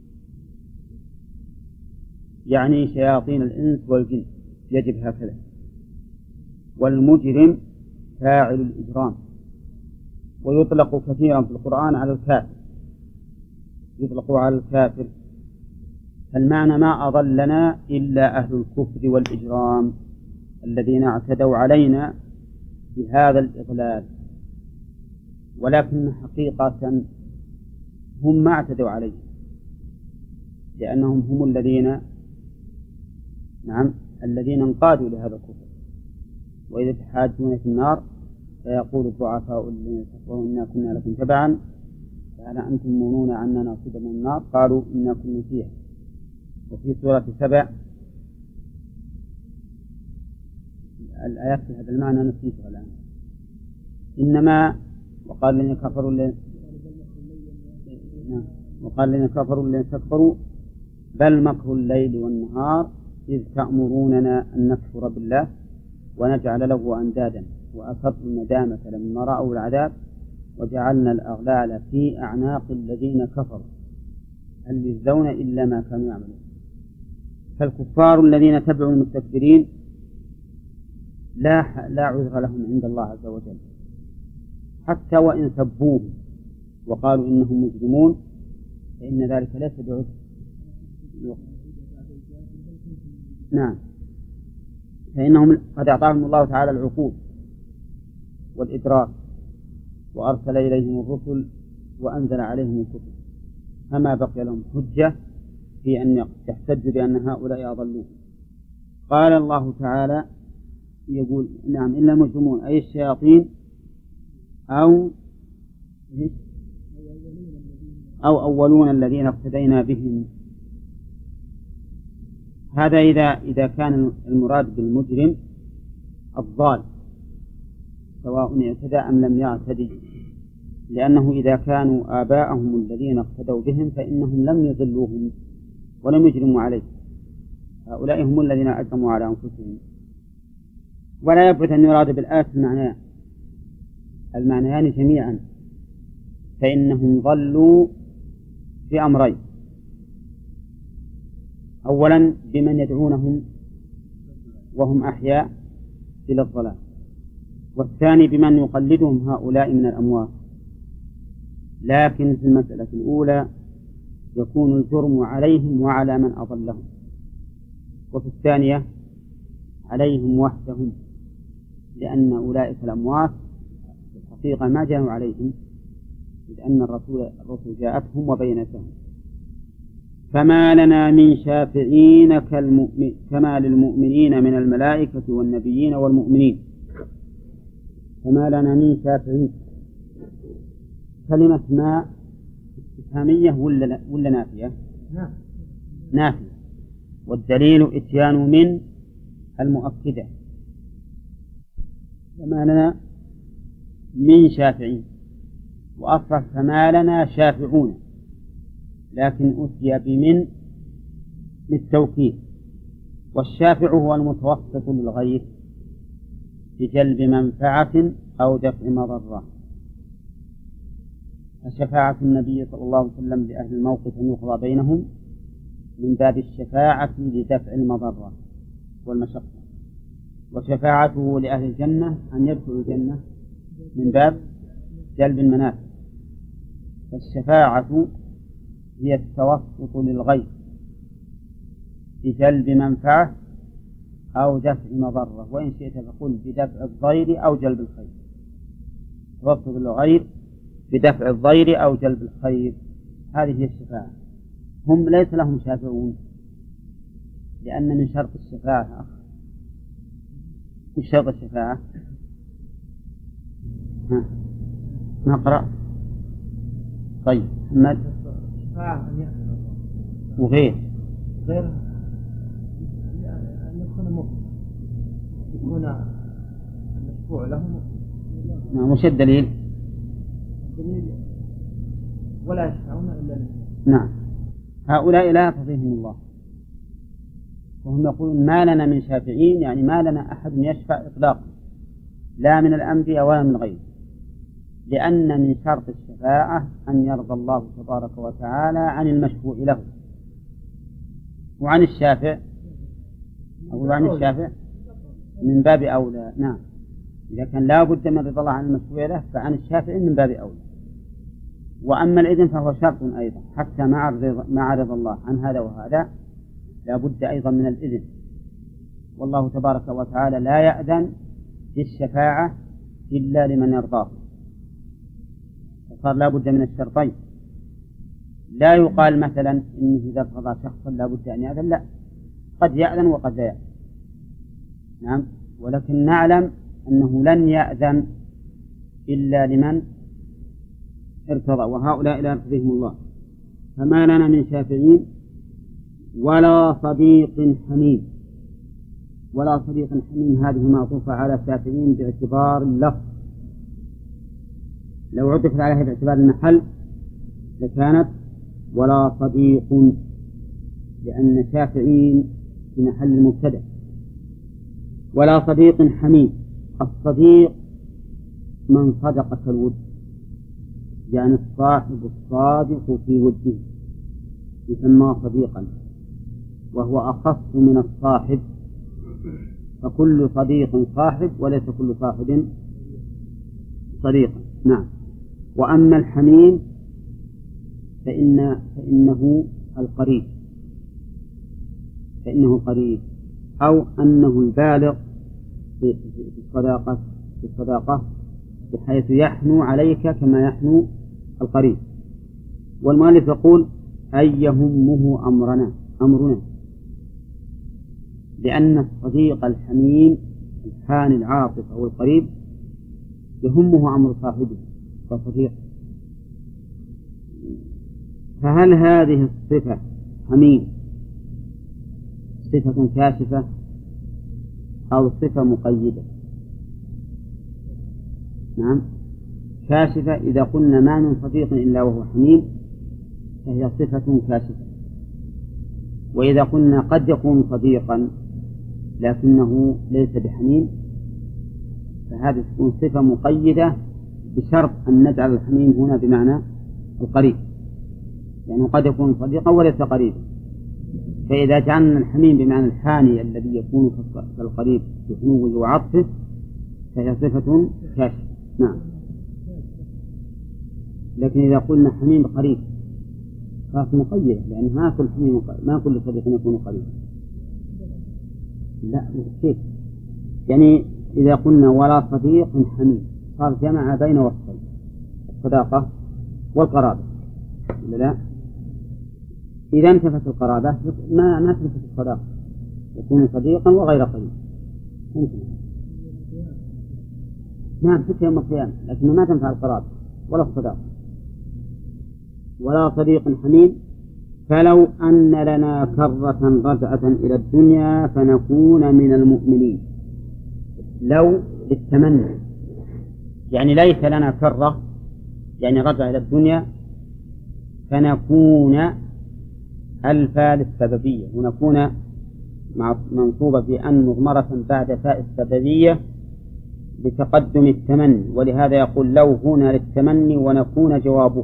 يعني شياطين الإنس والجن، يجب هكذا. والمجرم فاعل الإجرام، ويطلق كثيرا في القرآن على الكافر، يطلق على الكافر. فالمعنى ما أضلنا إلا أهل الكفر والإجرام الذين اعتدوا علينا بهذا الإضلال، ولكن حقيقة هم ما اعتدوا عليه، لأنهم هم الذين انقادوا لهذا الكفر. وإذا تحاجون في النار فيقول الضعفاء الذين استكبروا إنا كنا لكم تبعا فهل أنتم مؤمنون أننا نصيب من النار قالوا إنا كنا فيها. وفي سورة 7 الآيات في هذا المعنى نسيتها الآن. إنما وقال الذين كفروا الذين استكبروا بل مكر الليل والنهار إذ تأمروننا أن نكفر بالله ونجعل له أندادا وأسروا الندامة لما رأوا العذاب وجعلنا الأغلال في أعناق الذين كفروا هل يجزون إلا ما كانوا يعملون. فالكفار الذين تبعوا المستكبرين لا عذر لهم عند الله عز وجل، حتى وإن سبوه وقالوا إنهم مجرمون فإن ذلك ليس بعذر. نعم، فإنهم قد أعطاهم الله تعالى العقول والإدراك وأرسل إليهم الرسل وأنزل عليهم الكتب، فما بقي لهم حجة في أن يحتجوا بأن هؤلاء أضلوه. قال الله تعالى يقول نعم إلا المجرمون أي الشياطين أو أولون الذين اقتدينا بهم. هذا إذا كان المراد بالمجرم الضال سواء اعتدى أم لم يعتدي، لأنه إذا كانوا آباءهم الذين اقتدوا بهم فإنهم لم يضلوهم ولم يجرموا عليه، هؤلاء هم الذين أجرموا على أنفسهم. ولا يبعد أن يراد بالآية المعنيان جميعا، فإنهم ضلوا بأمرين: أولا بمن يدعونهم وهم أحياء إلى الضلال، والثاني بمن يقلدهم هؤلاء من الأموات. لكن في المسألة الأولى يكون الجرم عليهم وعلى من أضلهم، وفي الثانية عليهم وحدهم، لأن أولئك الأموات في الحقيقة ما جاءوا عليهم، إذ أن الرسل جاءتهم وبينتهم. فما لنا من شافعين كما للمؤمنين من الملائكة والنبيين والمؤمنين. فما لنا من شافعين، كلمة ما استفهامية ولا نافية؟ نافية، والدليل إتيان من المؤكدة. فما لنا من شافعين، وأصلا فما لنا شافعون، لكن أتي بمن للتوكيد. والشافع هو المتوسط للغير بجلب منفعة أو دفع مضرة. فشفاعة النبي صلى الله عليه وسلم لأهل الموقف أن يقضى بينهم من باب الشفاعة لدفع المضرة والمشقة، وشفاعته لأهل الجنة أن يدخلوا الجنة من باب جلب المنافع. فالشفاعة هي التوسط للغير بجلب منفعة أو دفع مضرة، وإن شئت فقل بدفع الضير أو جلب الخير. توسط للغير بدفع الضير أو جلب الخير، هذه هي الشفاعة. هم ليس لهم شافعون، لأن من شرط الشفاعة من شرط الشفاعة نقرأ. طيب محمد وغير أن يكون مؤمن، يكون المشفوع له. وش الدليل؟ الدليل ولا يشفعون إلا لله. نعم، هؤلاء لا يقضيهم الله، وهم يقولون ما لنا من شافعين، يعني ما لنا أحد يشفع إطلاقا، لا من الأنبياء ولا من غيره، لأن من شرط الشفاعة أن يرضى الله تبارك وتعالى عن المشفوع له. وعن الشافع أقول عن الشافع من باب أولى. نعم، إذا كان لا بد من رضا الله عن المشفوع له فعن الشافع من باب أولى. وأما الإذن فهو شرط أيضا، حتى مع رضا الله عن هذا وهذا لا بد أيضا من الإذن، والله تبارك وتعالى لا يأذن بالشفاعة إلا لمن يرضاه، فصار لا بد من الشرطين. لا يقال مثلا إنه إذا قضى شخصا لا بد أن يأذن، لا، قد يأذن وقد لا يأذن. نعم، ولكن نعلم أنه لن يأذن إلا لمن ارتضى، وهؤلاء لا يرتضيهم الله. فما لنا من شافعين ولا صديق حميم. ولا صديق حميم هذه معطوفة على شافعين باعتبار اللفظ، لو عطفت عليها باعتبار المحل لكانت ولا صديق، لأن شافعين في محل المبتدأ. ولا صديق حميم، الصديق من صدق الود، يعني الصاحب الصادق في وده يسمى صديقا، وهو أخص من الصاحب، فكل صديق صاحب وليس كل صاحب صديقا. نعم. وأما الحميم فإنه القريب، أو أنه البالغ في الصداقة بحيث يحنو عليك كما يحنو القريب. والمؤلف يقول أي يهمه أمرنا، لأن الصديق الحميم الحان العاطف أو القريب يهمه أمر صاحبه وصديقه. فهل هذه الصفة حميم صفة كاشفة أو صفة مقيدة؟ نعم، كاشفة. إذا قلنا ما من صديق إلا وهو حميم فهي صفة كاشفة. وإذا قلنا قد يكون صديقا لكنه ليس بحميم فهذه تكون صفة مقيدة بشرط أن نجعل الحميم هنا بمعنى القريب، يعني قد يكون صديقا وليس قريبا. فإذا جعلنا الحميم بمعنى الحاني الذي يكون كالقريب بحنوه وعطفه فهي صفة كاشفة. نعم. لكن إذا قلنا حميم قريب فهي مقيدة، لأن ما كل صديق يكون قريبا. لا كيف؟ يعني إذا قلنا ولا صديق حميم صار جمع بين وصفين، الصداقة والقرابة، لا؟ إذا انتفت القرابة ما تنتفت الصداقة، يكون صديقا وغير قريب. نعم في يوم القيامة، لكن ما تنفع القرابة ولا الصداقة. ولا صديق حميم فلو أن لنا كرة رجعة إلى الدنيا فنكون من المؤمنين. لو للتمني، يعني ليس لنا كرة يعني رجع إلى الدنيا، فنكون الفاء للسببية، ونكون منصوبة بأن مضمرة بعد فاء السببية بتقدم التمني، ولهذا يقول لو هنا للتمني ونكون جوابه.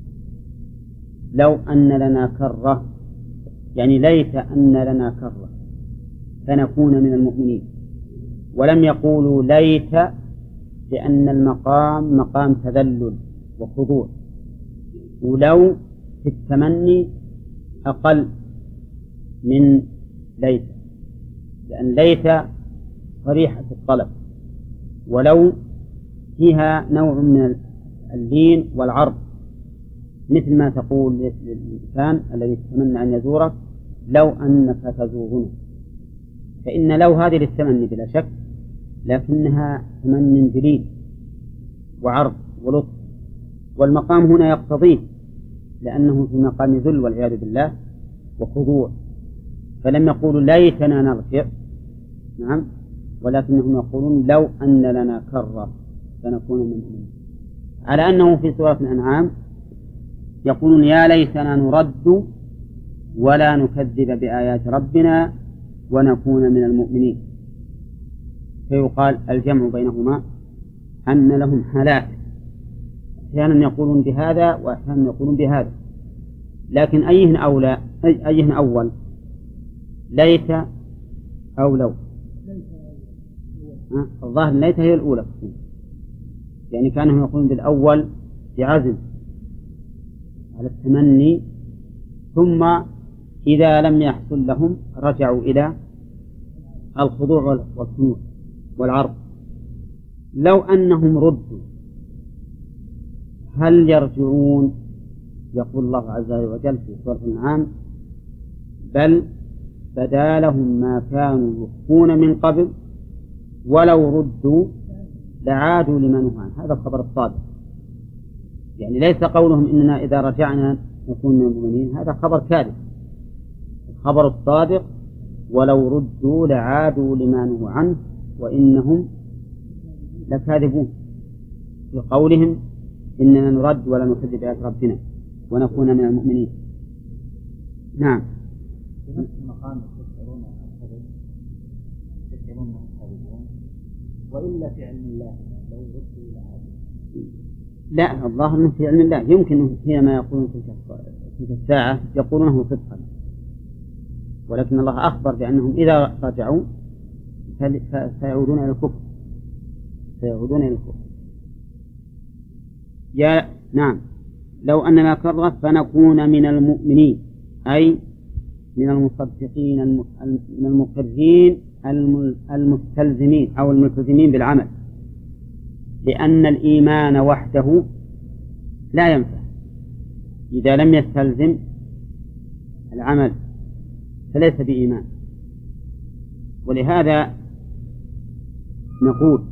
لو أن لنا كرة يعني ليت أن لنا كرة فنكون من المؤمنين. ولم يقولوا ليت لأن المقام مقام تذلل وخضوع، ولو في التمني أقل من ليت، لأن ليت صريحة الطلب، ولو فيها نوع من اللين والعرض، مثل ما تقول للإنسان الذي يتمنى أن يزورك لو أنك تزورنا. فإن لو هذه للتمني بلا شك، لكنها تمن جليل وعرض ولطف، والمقام هنا يقتضيه لأنه في مقام ذل والعياذ بالله وخضوع. فلم يقولوا ليتنا نرجع، نعم، ولكنهم يقولون لو أن لنا كرة فنكون من المؤمنين. على أنه في سورة الأنعام يقولون يا ليتنا نرد ولا نكذب بآيات ربنا ونكون من المؤمنين. فيقال الجمع بينهما أن لهم حالات، أحيانا يقولون بهذا وأحيانا يقولون بهذا، لكن أيهن أول، ليت أو لو؟ الظاهر ليت هي الأولى، يعني كانهم يقولون بالأول بعزم على التمني، ثم إذا لم يحصل لهم رجعوا إلى الخضوع والخنوع والعرض. لو أنهم ردوا هل يرجعون؟ يقول الله عز وجل في سورة الأنعام بل بدا لهم ما كانوا يخفون من قبل ولو ردوا لعادوا لما نهوا عنه. هذا الخبر الصادق، يعني ليس قولهم إننا إذا رجعنا نكون من المؤمنين، هذا خبر كاذب. الخبر الصادق ولو ردوا لعادوا لما نهوا عنه وإنهم لكاذبون في قولهم إننا نرد ولا نكذب بآيات ربنا ونكون من المؤمنين. نعم. في نفس المقام تشعرون أنهم كاذبون وإلا في علم الله لو ردوا لعادوا. لا، الظاهر أنه في علم الله، يمكن حينما يقولون تلك الساعة يقولونه صدقا، ولكن الله أخبر بأنهم إذا رجعوا سيعودون إلى الكفر. نعم. لو أننا كرة فنكون من المؤمنين، أي من المصدقين من المقرين المستلزمين أو الملتزمين بالعمل، لأن الإيمان وحده لا ينفع إذا لم يستلزم العمل، فليس بإيمان. ولهذا نقول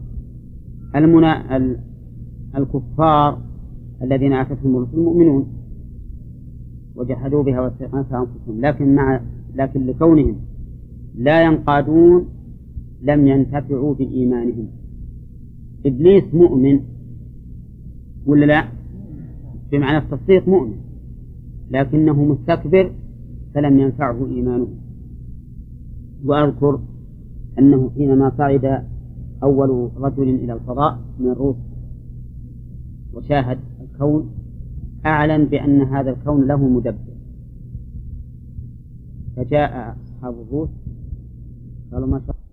الكفار الذين آتتهم الرسل مؤمنون وجحدوا بها واستيقنتها أنفسهم، لكن لكونهم لا ينقادون لم ينتفعوا بإيمانهم. إبليس مؤمن ولا لا؟ بمعنى التصديق مؤمن، لكنه مستكبر فلم ينفعه إيمانه. وأذكر أنه حينما صعد أول رجل إلى الفضاء من الروس وشاهد الكون أعلن بأن هذا الكون له مدبر، فجاء أصحاب الروس قالوا ما شاء